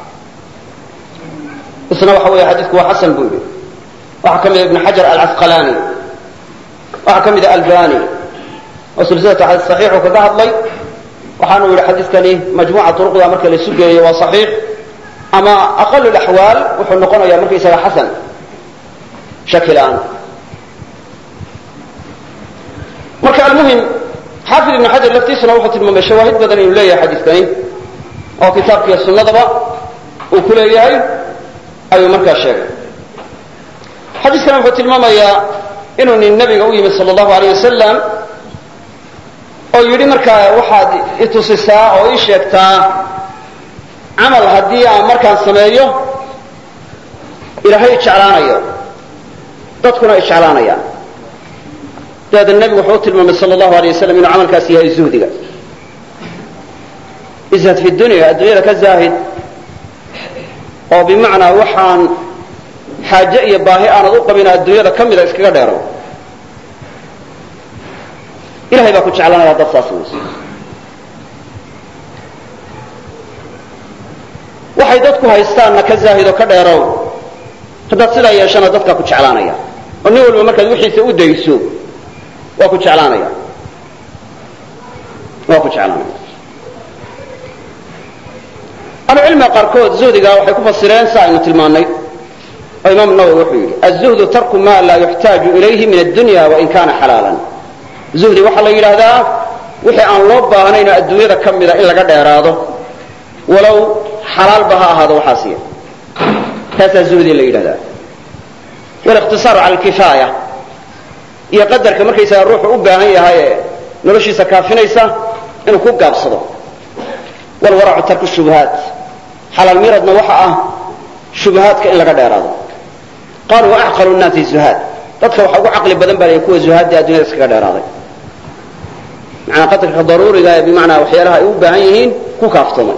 اسمه وحول حديث وحسن بولي وحكم ابن حجر العسقلاني وحكم ذا الباني وسلسلة على الصحيح وكذا هضلي وحانوا إلى حديث كان مجموعة طرق يا مركز السجى وصحيح أما أقل الأحوال وحنقنا يا مركز حسن shaki la'aan marka almuhim xaafid ibn xajar laftiisuna wuxuu tilmaamay shawaahid badan inuu leeyahay xadiiskani oo kitaabkiiyo sunnadaba uu ku leeyahay ayuu markaa sheegay xadiiskana wuxuu tilmaamayaa inuu nin nabiga u yimid sal allahu alayh wasalam oo yidhi markaa waxaad itusisaa oo ii sheegtaa camal haddii aan markaan sameeyo ilaahay ijeclaanayo dadkuna ijeclaanayaan dabeedna nebigu wuxuu u tilmaamay sal allahu alayh wasalam inuu camalkaas yahay zuhdiga izhad fi dunya adduunyada ka zaahid oo bimacnaa waxaan xaaje iyo baahi aanad u qabin adduunyada ka mida iskaga dheero ilahay baa ku jeclaanaya dad saas mayso waxay dadku haystaanna ka zaahido ka dheerow haddaad sidaa yeeshana dadkaa ku jeclaanaya oo nin walba markaad wixiisa u dayso waa ku jeclaanaya waa ku jeclaanaya ahlucilmiga qaarkood zuhdiga waxay ku fasireen sa aynu tilmaannay oo imaam nawowi wuxuu yidhi aلzuhdu tarku ma laa yuxtaaju ilayhi min addunya wain kana xalaalan zuhdi waxaa la yidhaahdaa wixii aan loo baahnayn oo adduunyada ka mida in laga dheeraado walow xalaalba ha ahaado waxaasiya taasaa zuhdi la yidhahdaa waliqtisaaru cala alkifaaya iyo qadarka markaysaga ruuxu u baahan yahay ee noloshiisa kaafinaysa inuu ku gaabsado walwaracu tarku shubuhaat xalaal miradna waxa ah shubahaadka in laga dheeraado qaaluu acqalu nnaasi zuhaad dadka waxa ugu caqli badan baa kuwa zuhaadda addunyada iskaga dheeraaday macnaa qadarka daruuriga ee bimacnaa waxyaalaha ay u baahan yihiin ku kaaftoomay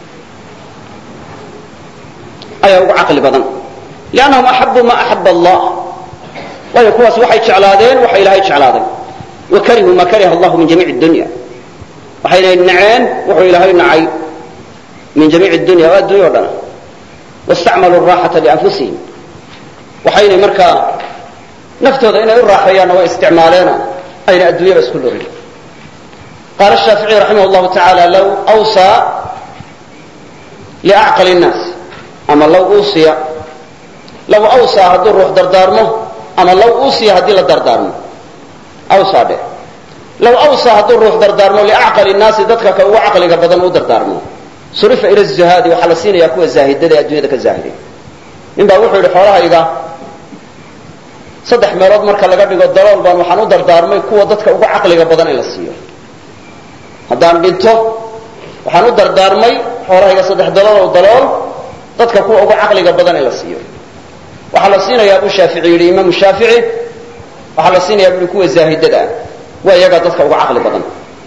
ayaa ugu caqli badan liannahum axabuu ma axaba allah waayo kuwaas waxay jeclaadeen waxa ilaahay jeclaaday wa karihuu ma kariha allahu min jamiici dunya waxayna naceen wuxuu ilaahay nacay min jamiici dunya oo addunya o dhan wastacmaluu raaxata lianfusihim waxaynay markaa naftooda inay u raaxeeyaanna way isticmaaleeno ayna adduunyaba isku lorin qaala shaaficiy raximah llahu tacaala low awsaa liacqali innaas ama low uusiya low awsaa hadduu ruux dardaarmo ama low uusiya haddii la dardaarmo awsaa dheh low awsaa hadduu ruux dardaarmo liacqali innaasi dadka ka ugu caqliga badan u dardaarmo surifa ila zuhaadi waxaa la siinayaa kuwa zaahidada ee addunyada ka zaahiday nin baa wuxuu yidhi xoolahayga saddex meelood marka laga dhigo dalool baan waxaan u dardaarmay kuwa dadka ugu caqliga badan in la siiyo haddaan dhinto waxaan u dardaarmay xoolahayga saddex daloolow dalool dadka kuwa ugu caqliga badan in la siiyo waxaa la siinayaa buu shaafici yidhi imaamu shaafici waxaa la siinayaa bui kuwa zaahidada ah waa iyagaa dadka ugu caqli badan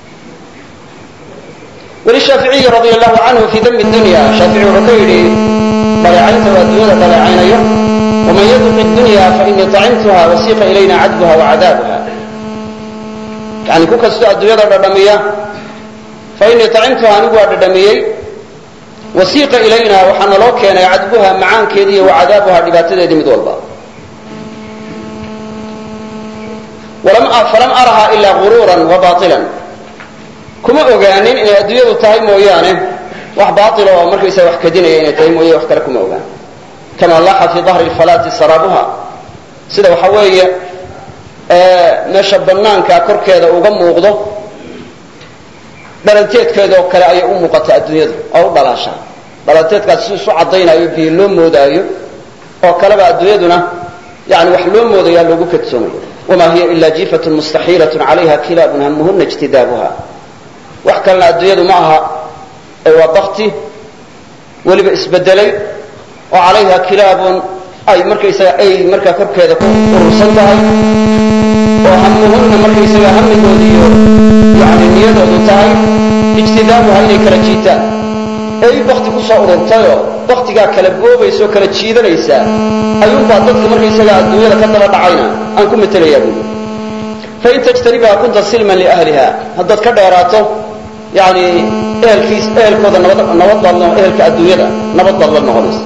walishaaficiyi radia allahu canhu fii dami dunya shaafici wuxuu ka yidhi dhaleecaynta waa adduunyada dhaleecaynayo waman yaduq dunya fainii acimtuha wasiiqa ilayna cadbuha wacadaabuha yani ku kastoo adduunyada dhadhamiya fainii acimtuha anigu waa dhadhamiyey wasiiqa ilayna waxaa naloo keenay cadbuha macaankeedii iyo wacadaabuha dhibaatadeedii mid walba falam araha ilaa guruuran wa baailan kuma ogaanin inay adduunyadu tahay mooyaane wax baaila oo markaysaa wax kadinaya inay tahay mooye wax kale kuma ogaan kama laxa fii dahri lfalaati saraabuha sida waxa weeye meesha banaanka korkeeda uga muuqdo dhalanteedkeedoo kale ayay u muuqata adduunyadu oo u dhalaashaa dhalanteedkaas si isu caddaynayo biyo loo moodaayo oo kaleba adduunyaduna yani wax loo moodayaa loogu kadsoomayo wamaa hiya ila jiifatun mustaxiilatun calayha kilaabun hamuhuna ijtidaabuha wax kalena adduunyadu ma aha ee waa bakti weliba isbedelay oo calayha kilaabun ay markaysaga ay markaa korkeeda ku urursan tahay oo hamuhunna markaysaga hamigooda iyo yani niyadoodu tahay ijtidaabuha inay kala jiitaan ay bakti ku soo ururtayoo baktigaa kala boobaysa oo kala jiidanaysaa ayuunbaa dadka markaysaga adduunyada ka daba dhacayna aan ku matelayaa buuli fain tajtanibaha kunta silman liahliha haddaad ka dheeraato yani ehelkiis ehelkooda nabad nabadbaad ehelka adduunyada nabad baad la noqonaysa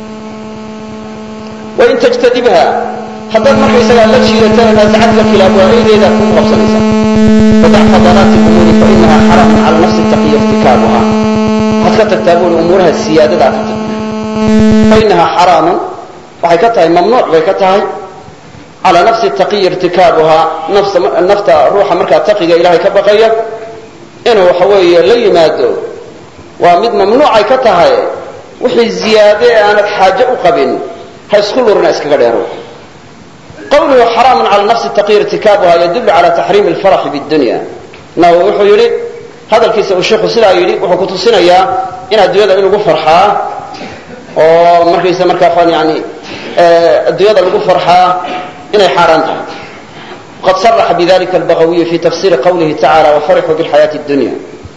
wain tajtadibha haddaad markaysagaa la jiidatana naasacadka kilaabwaaydeeda kugu qabsanaysa wadac fadalaati umuuri fainaha xaraamun cala nafsi taqiya irtikaabuha waxaad ka tagtaa buuli umuuraha siyaadadaa ka tag fainaha xaraamun waxay ka tahay mamnuuc bay ka tahay calى nafsi taqiyi irtikaabuhaa nafta ruuxa markaa taqiga ilahay ka baqaya inuu waxa weeye la yimaado waa mid mamnuucay ka tahay wixii ziyaade ee aanad xaaje u qabin ha isku lurina iskaga dheero qawluhu xaraamun cala nafsi taqiyi irtikaabuhaa yadullu cala taxriimi alfaraxi bidunya nawawi wuxuu yidhi hadalkiisa uu sheikhu sidaa yidhi wuxuu ku tusinayaa in adduunyada in lagu farxaa oo markaysa markaa yani adduunyada lagu farxaa inay xaaraan tahay qad saraxa bidalika albagawiyu fi tafsiri qawlihi tacala wafarixuu bilxayaati اdunya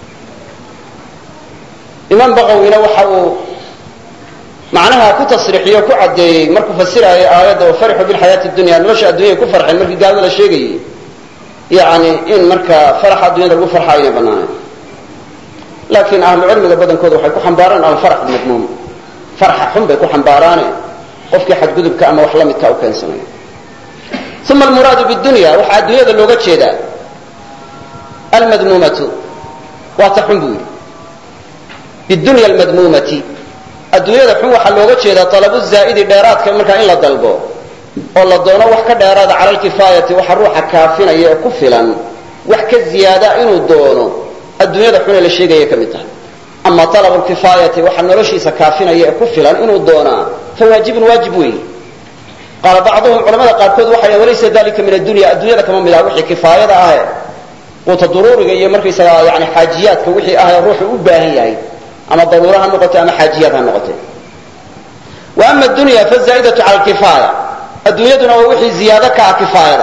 imaam bagawina waxa uu macnaha ku tasriixiyo ku caddeeyey markuu fasiraayo aayadda wafarixuu bilxayaati اdunya nolosha addunyay ku farxeen markii gaalada la sheegayey yani in markaa faraxa addunyada lagu farxa aynay banaanayn laakiin ahlucilmiga badankooda waxay ku xambaaraan alfarax madmuum farxa xun bay ku xambaaraane qofkii xadgudubka ama wax la midka u keensanaya uma almuraadu bidunya waxaa adduunyada looga jeedaa almadmuumatu waa ta xun buu yidhi bidunya almadmuumati adduunyada xun waxaa looga jeedaa talabu zaa'idi dheeraadka markaa in la dalbo oo la doono wax ka dheeraada cala alkifaayati waxa ruuxa kaafinaya ee ku filan wax ka ziyaada inuu doono adduunyada xun ee la sheegaya ka mid tahay ama talabu lkifaayati waxa noloshiisa kaafinaya ee ku filan inuu doonaa fa waajibun waajib weeye qaala bacduhum culamada qaarkood waxay walaysa dalika min addunya adduunyada kama mid ah wixii kifaayada ahe quuta duruuriga iyo markaysaga yani xaajiyaadka wixii ah ee ruuxu u baahan yahay ama daruura ha noqote ama xaajiyaad ha noqote wa ama adunya fazaa'idatu cala alkifaaya adduunyaduna waa wixii ziyaado ka ah kifaayada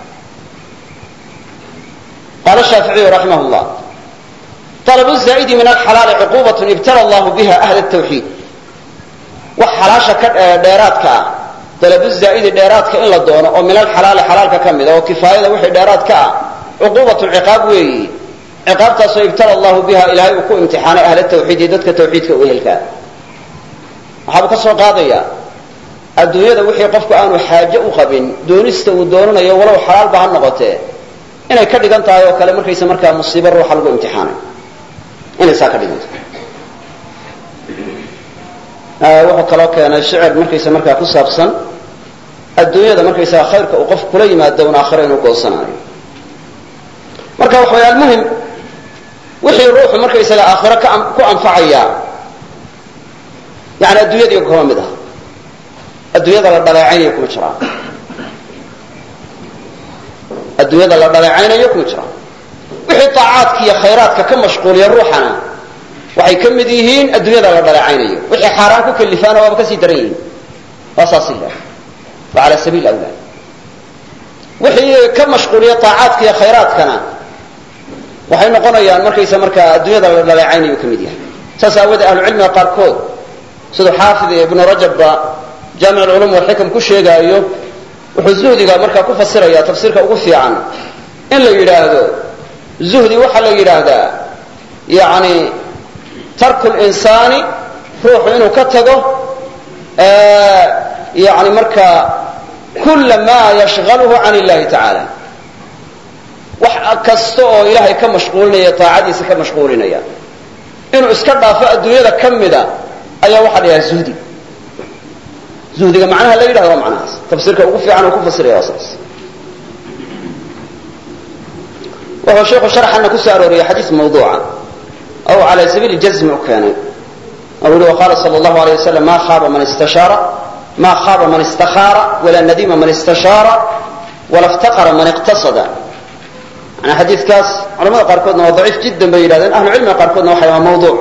qaala shaaficiyu raximah llah طلب الزائد من الحلال عقوبة ابتلى الله بها أهل التوحيد وحلاشة ديراتك طلب الزائد ديراتك إلا الدون ومن الحلال حلالك كمذا وكفاية وحي ديراتك عقوبة عقاب وي عقاب تاسو ابتلى الله بها إلهي وكو امتحان أهل التوحيد ذاتك توحيدك وإهلك وحابك السوء قاضية الدنيا وحي قفك آنو حاجة أخبين دونست ودوننا يولو حلال بها النغطة إنا كردي قانتا يوكالي مركا يسمركا مصيبة روح لغو امتحانا inay saa ka dhiganto wuxuu kaloo keenay shicir markaysa markaa ku saabsan adduunyada markaysaga khayrka uu qof kula yimaado un aakhiro inuu goosanaayo marka waxa way almuhim wixii ruuxu markaysaga aakhiro ku anfacaya yani adduunyadii kama mid ah adduunyada la dhaleecaynayo kuma jiraan adduunyada la dhaleecaynayo kuma jiraan wixii طaacaadka iyo khayraadka ka mashquuliya ruuxana waxay ka mid yihiin adduunyada la dhaleecaynayo wixii xaaraan ku kalifaana waaba kasii daran yihiin waa saas ila wa ala sabiil awla wixii ka mashquuliya طaacaadka iyo khayraadkana waxay noqonayaan markaysa markaa adduunyada la dhaleecaynayo ka mid yahay saas aawadee ahlucilmiga qaarkood siduu xaafid ibnu rajabba jaamic alculum walxikam ku sheegaayo wuxuu zuhdiga markaa ku fasiraya tafsiirka ugu fiican in la yidhaahdo zuhdi waxaa la yidhaahdaa yani tarku linsaani ruuxu inuu ka tago yani markaa kula maa yashgaluhu can illahi tacaala wax kasta oo ilaahay ka mashquulinaya taacadiisa ka mashquulinaya inuu iska dhaafo adduunyada ka mida ayaa waxaa la yidhaha zuhdi zuhdiga macnaha la yidhahdo waa macnahaas tafsiirka ugu fiican uu ku fasiraya waa saas wuxuu sheekhu sharxana ku soo arooriyey xadiis mawduuca aw cala sabiili jazmi u keenay oo yidhi waqaala sala allahu alayh wasalam ma khaaba man istashaara ma khaaba man istakhaara walaa nadima man istashaara wala iftaqara man iqtasada yani xadiidkaas culamada qaarkoodna waa daciif jiddan bay yidhahdeen ahlu cilmiga qaarkoodna waxay waa mawduuc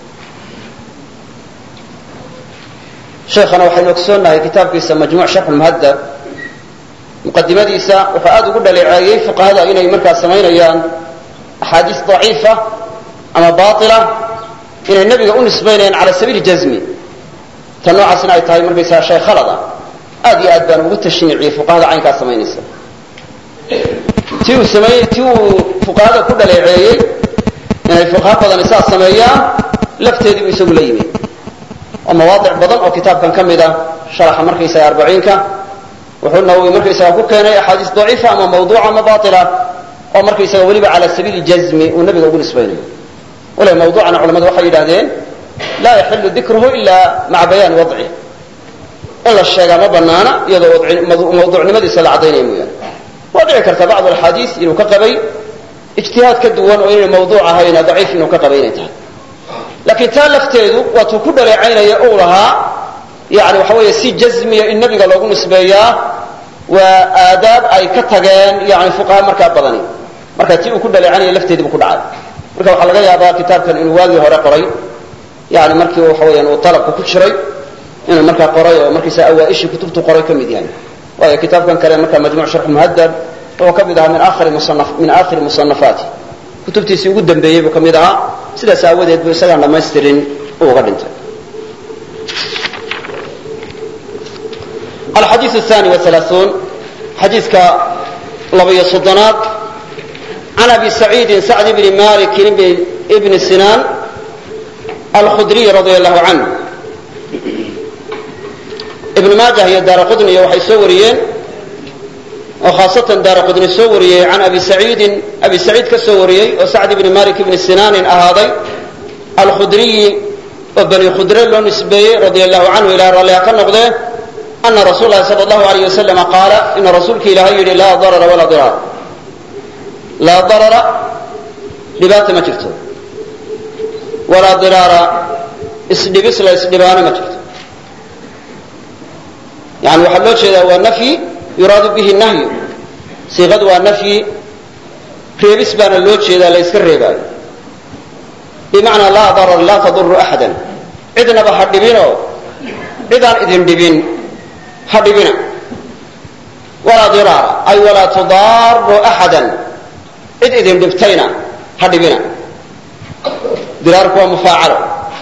sheekhana waxaynu ogsoonnahay kitaabkiisa majmuuc sharx lmuhadab muqadimadiisa wuxuu aad ugu dhaleeceeyey fuqahada inay markaa samaynayaan axaadiis daciifa ama baila inay nebiga u nisbaynayaan cala sabiili jazmi ta noocaasna ay tahay markaysaa shay khalada aad iyo aad baan ugu tashniiciyey fuqahada caynkaa samaynaysa ti uu samey ti uu fuqahada ku dhaleeceeyey inay fuqaha badani saas sameeyaan lafteedii buu isagu la yimi oo mawaadic badan oo kitaabkan ka mid ah sharaxa markaysaga arbaciinka wuxuu nawowi markaysaga ku keenay axaadiis daciifa ama mawduuca ama baila oo markaysaga weliba cala sabiili jazmi uu nabiga ugu nisbaynayo wala mawduucana culamadu waxay yidhahdeen laa yaxilu dikruhu ila maca bayaani wadcih in la sheegaa ma banaana iyadoo mawduucnimadiisa la caddaynaya mooyaane waa dhici karta bacdu alxaadiis inuu ka qabay ijtihaad ka duwan oo inay mawduuc ahayna daciif inuu ka qabay inay tahay laakiin taa lafteedu waatuu ku dhaleecaynaya uu lahaa yani waxa weeye si jazmiya in nabiga loogu nisbeeyaa waa aadaab ay ka tageen yani fuqaha markaa badani marka tii uu ku dhaleecanaya lafteediibu ku dhacay marka waxaa laga yaabaa kitaabkan inuu waagii hore qoray yani markii waxa weeyaan uu talabka ku jiray inuu markaa qoray oo markiisa awaaishii kutubtu qoray ka mid yahay waayo kitaabkan kale markaa majmuc sharx muhadab oo ka mid ahaa min aakhiri musanaf min aakhiri musanafaati kutubtiisii ugu dambeeyey buu ka mid ahaa sidaas aawadeed buu isagaan dhamaystirin uu uga dhintay alxadiiث الثاني وثلاثون xadiidka labaiyo soddonaad can abi saciidin sacd bni malik bni sinaan alkhudriy radia allahu canه ibn maajah iyo daara qudniyo waxay soo wariyeen oo khaasatan daara qudni soo wariyey can abi saciidin abi saciid ka soo wariyey oo sacd bni malik bni sinaanin ahaaday alkhudriyi oo bani khudre loo nisbeeyey radia allahu canhu ilaah ralliha ka noqdee ana rasuul lahi sal allahu alayh wasalam qaala ina rasuulka ilaahay yidhi laa darara walaa diraar laa darara dhibaata ma jirto walaa diraara isdhibis la isdhibaano ma jirto yani waxaa loo jeedaa waa nafyi yuraadu bihi nahyu siiqadu waa nafyi reebis baana loo jeedaa la yska reebaayo bimacnaa laa darar laa taduru axada cidnaba ha dhibinoo cidaan idin dhibin ha dhibina walaa diraara ay walaa tudaaru axadan cid idin dhibtayna ha dhibina diraarku waa mufaacalo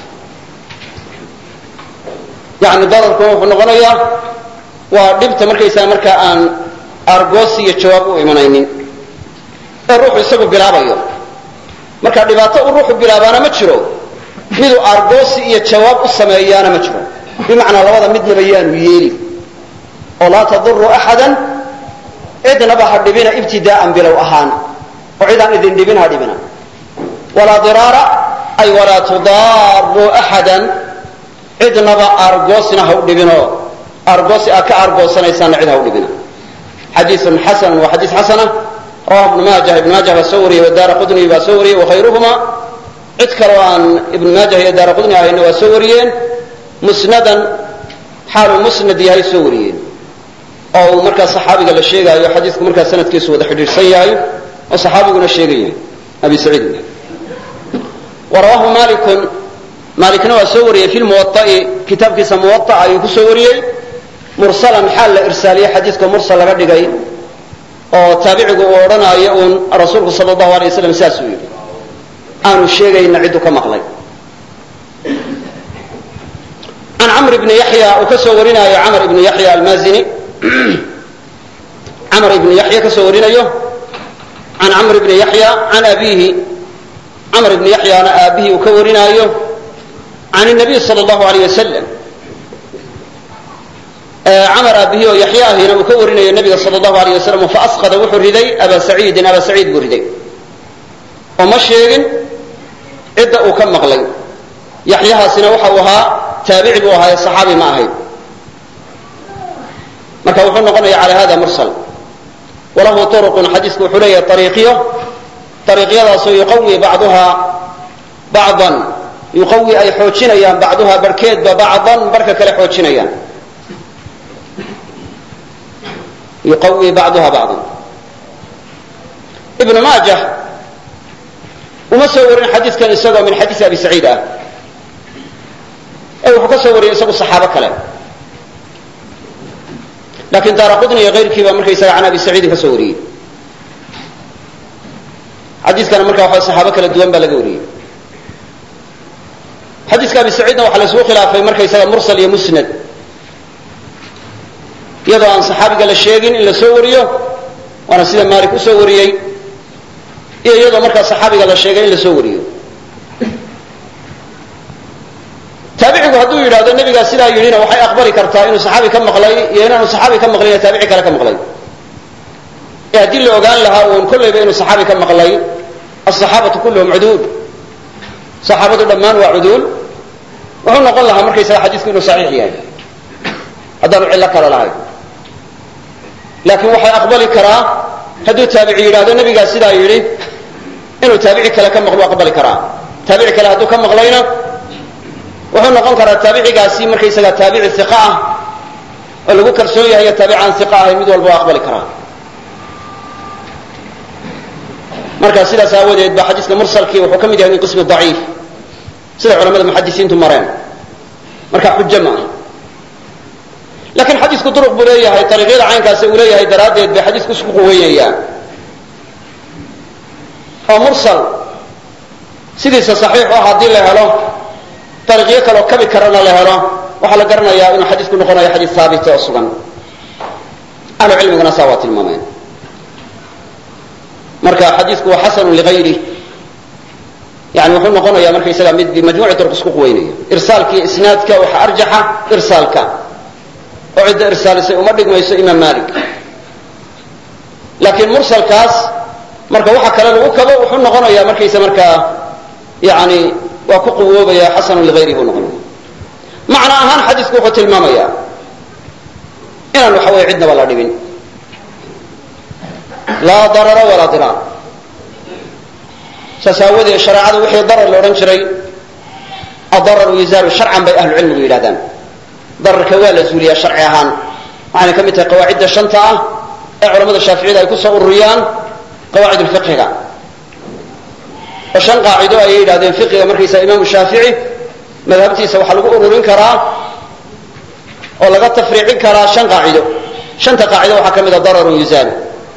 yani dararkuna wuxuu noqonayaa waa dhibta markaysaa markaa aan argoosi iyo jawaab u imanaynin ee ruuxu isagu bilaabayo marka dhibaato uu ruuxu bilaabaana ma jiro miduu argoosi iyo jawaab u sameeyaana ma jiro bimacnaa labada midnaba yaanu yeeli oo laa taduru axadan cidnaba ha dhibina ibtidaa'an bilow ahaan oo cidaan idin dhibin ha dhibina walaa diraara ay walaa tudaaru axadan cidnaba argoosina ha u dhibinoo argoosi aad ka argoosanaysaanna cid ha u dhibina xadiiun xasan waa xadiis xasana rawahu ibnu maajah ibnu maajah baa soo wariyey wadaara qudni baa soo wariyey wakhayruhuma cid kaloo aan ibnu maajah iyo daara qudni ahayna waa soo wariyeen musnadan xaaluu musnad yahay soo wariyeen oo uu markaa saxaabiga la sheegaayo xadiidku markaa sanadkiisu wada xidhiidhsan yahay oo saxaabiguna sheegan yahay abi saciid warawahu malikun maalikna waa soo wariyey fi lmuwaطa'i kitaabkiisa muwaطa ayuu ku soo wariyey mursalan xaal la irsaaliyey xadiidka mursal laga dhigay oo taabicigu uu odhanaayo uun rasuulku sal allahu alay waslam saasuu yidhi aanu sheegayna cidduu ka maqlay can camr bni yaxya uu ka soo warinaayo camr ibni yaxya almazini camr ibni yaxya ka soo warinayo can camr ibni yaxya can abiihi camr ibni yaxyaana aabbihi uu ka warinaayo can الnabiy sal اllahu alayh wasalam camar aabihi oo yaxya ahina uu ka warinayo nabiga sal اllahu alayh wasalam faasqada wuxuu riday aba saciidin aba saciid buu riday oo ma sheegin cidda uu ka maqlay yaxyahaasina waxa uu ahaa taabici buu ahaa saxaabi ma ahayn marka wuxuu noqonaya cala hada mursal walahu turuqun xadiisku wuxuu leeyahay ariiqyo ariiqyadaasoo yuqawi bacduha bacdan yuqawi ay xoojinayaan bacduha barhkeedba bacdan barhka kale xoojinayaan yuqawi bacduha bacdan ibnu maajah uma soo warin xadiidkan isagoo min xadiisi abi saciid ah ee wuxuu ka soo wariyay isagu saxaabo kale lakin daara qudni iyo kayrkiiba markaysaga can abi saciidin ka soo wariyey xadiiskana marka waxa saxaabo kala duwan baa laga wariyey xadiiska abi saciidna waxaa la isugu khilaafay markaysaga mursal iyo musnad iyadoo aan saxaabiga la sheegin in la soo wariyo waana sida maalik u soo wariyey iyo iyadoo markaa saxaabiga la sheegay in la soo wariyo taabicigu hadduu yidhahdo nebigaa sidaa yidhina waxay aqbali kartaa inuu saxaabi ka maqlay iyo inaanu saxaabi ka maqlayna taabici kale ka maqlay ee haddii la ogaan lahaa uun kollayba inuu saxaabi ka maqlay asaxaabatu kulluhum cuduul saxaabadu dhammaan waa cuduul wuxuu noqon lahaa markaysaga xadiisku inuu saxiix yahay haddaanu cillo kale lahayn laakiin waxay aqbali karaa hadduu taabici yidhahdo nebigaa sidaa yidhi inuu taabici kale ka maqlo aqbali karaa taabici kale hadduu ka maqlayna wuxuu noqon karaa taabicigaasi markaysagaa taabici iqa ah oo lagu kalsoon yahay iyo taabic aan iqa ahay mid walba waa aqbali karaa marka sidaas aawadeed ba xadiiska mursalkii wuxuu ka mid yahay min qismi daciif sida culamada muxadisiintu mareen marka xujo ma ah laakiin xadiisku duruq buu leeyahay ariiqyada caynkaasi uu leeyahay daraaddeed bay xadiisku isku quweynayaan oo mursal sidiisa saxiix ah haddii la helo ariiqyo kaloo kabi karana la helo waxaa la garanayaa inuu xadiisku noqonayo xadiis haabita oo sugan ahlu cilmiguna saa waa tilmaameen marka xadiisku waa xasanun ligayri yani wuxuu noqonayaa markaysaga mid bimajmuuci turuq isku quweynaya irsaalka iyo isnaadka waxa arjaxa irsaalka oo cidda irsaalisay uma dhigmayso imaam malik laakiin mursalkaas marka waxa kale lagu kabo wuxuu noqonayaa markaysa markaa yani waa ku quwoobaya xasanun ligayri buu noqonaya macna ahaan xadiisku wuxuu tilmaamaya inaan waxa weye cidnaba la dhibin laa darara walaa diraar saas aawadeed shareecada wixii darar la odhan jiray adararu yuzaalu sharcan bay ahlu cilmigu yidhahdaan dararka waa la zuuliyaa sharci ahaan waxayna ka mid tahay qawaacidda shanta ah ee culamada shaaficiyada ay ku soo ururiyaan qawaacid lfiqhiga oo shan qaacido ayay yidhahdeen fiqiga markaysa imaamu shaafici madhabtiisa waxaa lagu ururin karaa oo laga tafriicin karaa shan qaacido shanta qaacido waxaa ka mid a dararun yuzaalu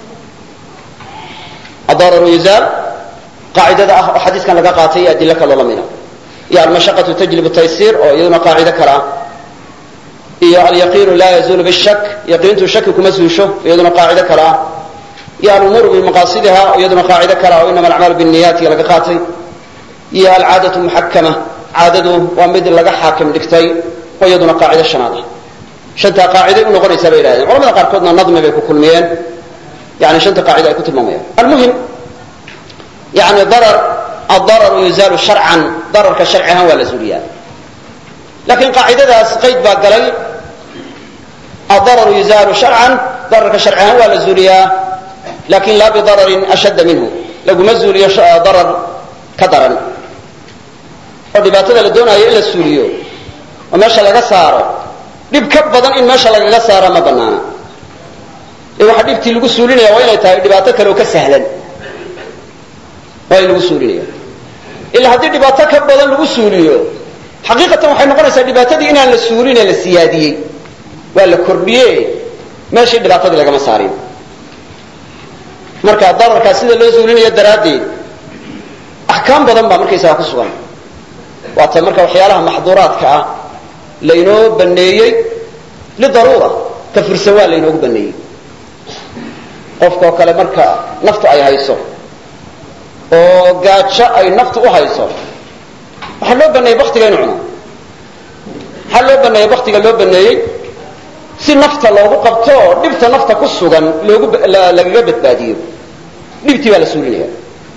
adararu yuzaal qaacidada ah oo xadiiskan laga qaatay iyo adilo kaloo lamida iyo almashaqatu tajlibu taysiir oo iyaduna qaacido kale ah iyo alyaqiinu laa yazuulu bishak yaqiintu shaki kuma zuusho iyaduna qaacido kale ah iyo alumuuru bimaqaasidiha oo iyaduna qaacido kale ah oo inama alacmaalu binniyaati laga qaatay iyo alcaadatu muxakama caadadu waa mid laga xaakim dhigtay oo iyaduna qaacido shanaad ah shantaa qaaciday u noqonaysaa bay yidhahdeen culamada qaarkoodna nadmi bay ku kulmiyeen yani shanta qaacida ay ku tilmaamayaan almuhim yani darar adararu yuzaalu sharcan dararka sharci ahaan waa la zuuliyaa laakiin qaacidadaas qayd baa galay adararu yuzaalu sharcan dararka sharci ahaan waa la zuuliyaa lakin laa bidararin ashadda minhu laguma zuuliyo darar ka daran oo dhibaatada la doonayo in la suuliyo oo meesha laga saaro dhib ka badan in meesha lagaga saara ma banaana ee waxa dhibtii lagu suulinaya waa inay tahay dhibaato kale oo ka sahlan waa in lagu suulinaya ilaa haddii dhibaato ka badan lagu suuliyo xaqiiqatan waxay noqonaysaa dhibaatadii inaan la suulin ee la siyaadiyey waa la kordhiye meeshii dhibaatadii lagama saarin marka dararkaa sida loo suulinayo daraaddeed axkaam badan baa markaysaga ku sugan waata marka waxyaalaha maxduuraadka ah laynoo baneeyey lidaruura ka fursan waa laynoogu baneeyey qofkao kale marka naftu ay hayso oo gaajo ay naftu u hayso waxaa loo baneeyey baktiga inu cuno maxaa loo baneeyey baktiga loo baneeyey si nafta loogu qabto oo dhibta nafta ku sugan loogu lagaga badbaadiyo dhibtii baa la suulinaya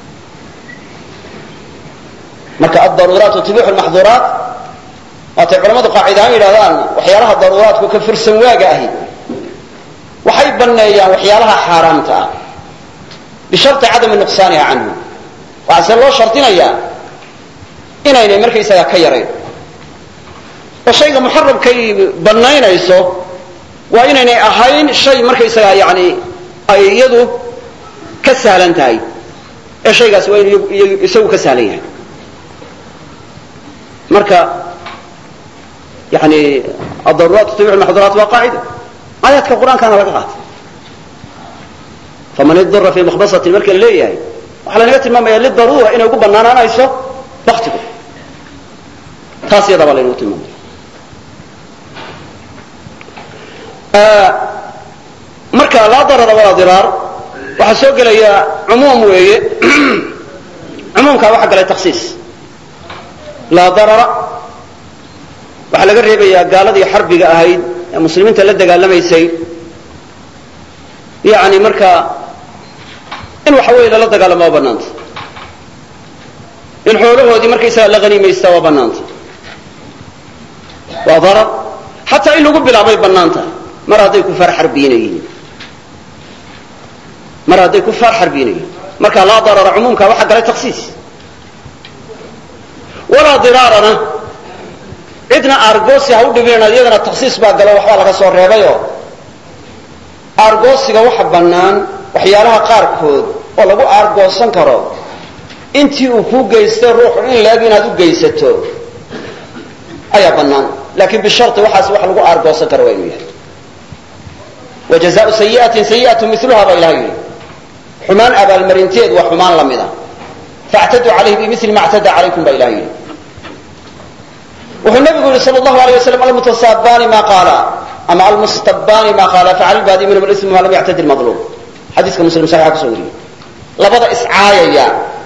marka addaruuraatu tubixu lmaxduuraat waatay culamadu qaacidahaan yidhahdaan waxyaalaha daruuraadku ka fursan waaga ahi waxay baneeyaan waxyaalaha xaaraamta ah bisharti cadami nuqsaaniha canhu waxaase loo shardinayaa inaynay markaysagaa ka yarayn oo shayga muxaramkay banaynayso waa inaynay ahayn shay markaysagaa yani ay iyadu ka sahlan tahay ee shaygaas waa inu isagu ka sahlan yahay marka yani addaruuraat tubixu lmaxduuraat waa qaacida aayaadka qur-aankaana laga qaatay faman idura fii makhbasatin marka la leeyahay waxaa lanaga tilmaamaya lidaruura inay ugu banaanaanayso baktigu taas yadaa baa laynagu tilmaamaya marka laa darara walaa diraar waxaa soo gelaya cumuum weeye cumuumkaa waxaa galay taksiis laa darara waxaa laga reebayaa gaaladii xarbiga ahayd ee muslimiinta la dagaalamaysay yani marka in waxa weeye lala dagaalamo waa banaanta in xoolahoodii markaysaga la haniimaysta waa banaanta waa darar xataa in lagu bilaabay bannaanta mar hadday kufaar xarbiyinayiin mar hadday kufaar xarbiyinayiin marka laa darara cumuumka waxa galay takhsiis walaa diraarana cidna argoosi ha u dhibina iyadana takhsiis baa galo waxbaa laga soo reebayoo argoosiga waxa bannaan waxyaalaha qaarkood oo lagu argoosan karo intii uu ku geystay ruuxu in laag inaad u geysato ayaa bannaan laakiin bisharti waxaas wax lagu argoosan karo waa inuu yahay wajazaau sayi'atin sayi'atu miluha baa ilaha yidhi xumaan abaalmarinteed waa xumaan la mida factaduu calayhi bimili ma ctada calaykum baa ilaha yidhi wuxuu nabigu yihi sal allahu alay waslam almutasaabaani ma qaala ama almustabaani ma qaala facala lbaadi minhum alismu ma lam yactadi lmadluum xadiiska muslim saxiixa kusoo wariyey labada iscaayaya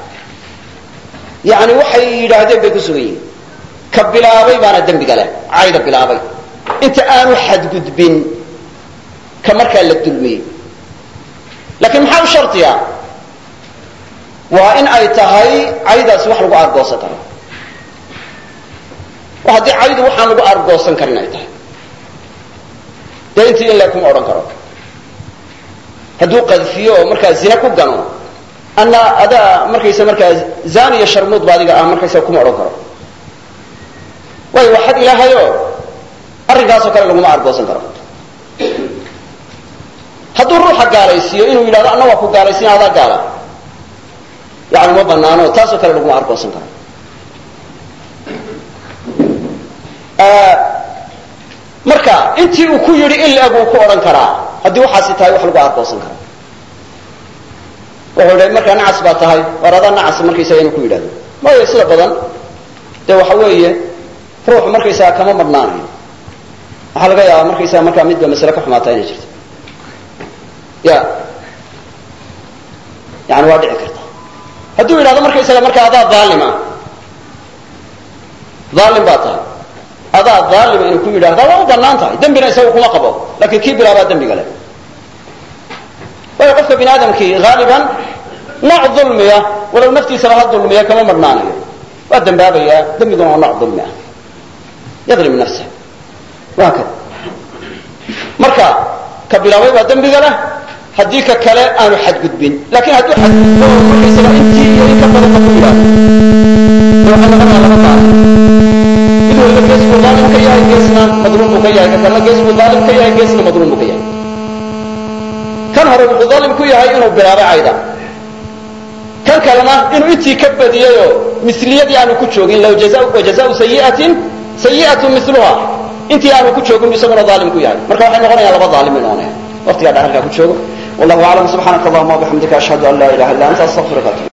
yani waxay yidhaahdeen bay ku sugan yihin ka bilaabay baana dembiga leh cayda bilaabay inta aanu xadgudbin ka markaa la dulmiyey laakiin maxaa u shardiya waa in ay tahay caydaasi wax lagu argoosan karo oo haddii caydu waxaan lagu argoosan karin ay tahay dee intii in le kuma odhan karo hadduu qadfiyo oo markaa zina ku gano anna adaa markaysa markaa zani iyo sharmuud ba adiga ah markaysa kuma odhan karo waayo waa xad ilaahayoo arrinkaasoo kale laguma argoosan karo hadduu ruuxa gaalaysiiyo inuu yidhahdo anna waa ku gaalaysiina adaa gaala yani ma banaano taasoo kale laguma argoosan karo marka intii uu ku yidhi in la-eg uu ku odhan karaa haddii waxaasi tahay wax lagu argoosan karo wuxuu dha markaa nacas baa tahay war adaa nacas markaysaga inuu ku yidhahdo maayo sida badan dee waxa weeye ruuxu markaysaga kama madhnaanayo waxaa laga yaabaa markaysaga markaa midba masale ka xumaataa inay jirto ya yani waa dhici karta hadduu yidhahdo markaysaga markaa adaa aalima aalim baa tahay adaa aalima inuu ku yidhahda waa u banaan tahay dembina isaga kuma qabo lakin kii bilaabaa dembiga leh waayo qofka bini aadamkii haaliban nooc dulmiya walow naftiisaba ha dulmiya kama madhnaanayo waa dembaabayaa dembiguna waa nooc dulmi ah yadlim nafsa waa kada marka ka bilaabay baa dembiga leh haddii ka kale aanu xadgudbin lakin hadduu xadgudbo markaysaga intii iyo in ka badanba ku yidhahdo waxaa noqonaya laba qaal mid waliba geesbuu aalim ka yahay geesna madluum buu ka yahay ka kalena geesbuu aalim ka yahay geesna madluum buu ka yahay kan hore wuxuu aalim ku yahay inuu bilaabay cayda kan kalena inuu intii ka badiyayoo misliyadii aanu ku joogin law wajazaau sayiatin sayi'atu miluha intii aanu ku joogin isaguna aalim ku yahay marka waxay noqonayaan laba aalim bay noqonayaan waqtigaa dha halkaa ku joogo wallahu aclam subxaanaka allahuma wabixamdika ashhadu an laa ilaha illa anta astaغfiruka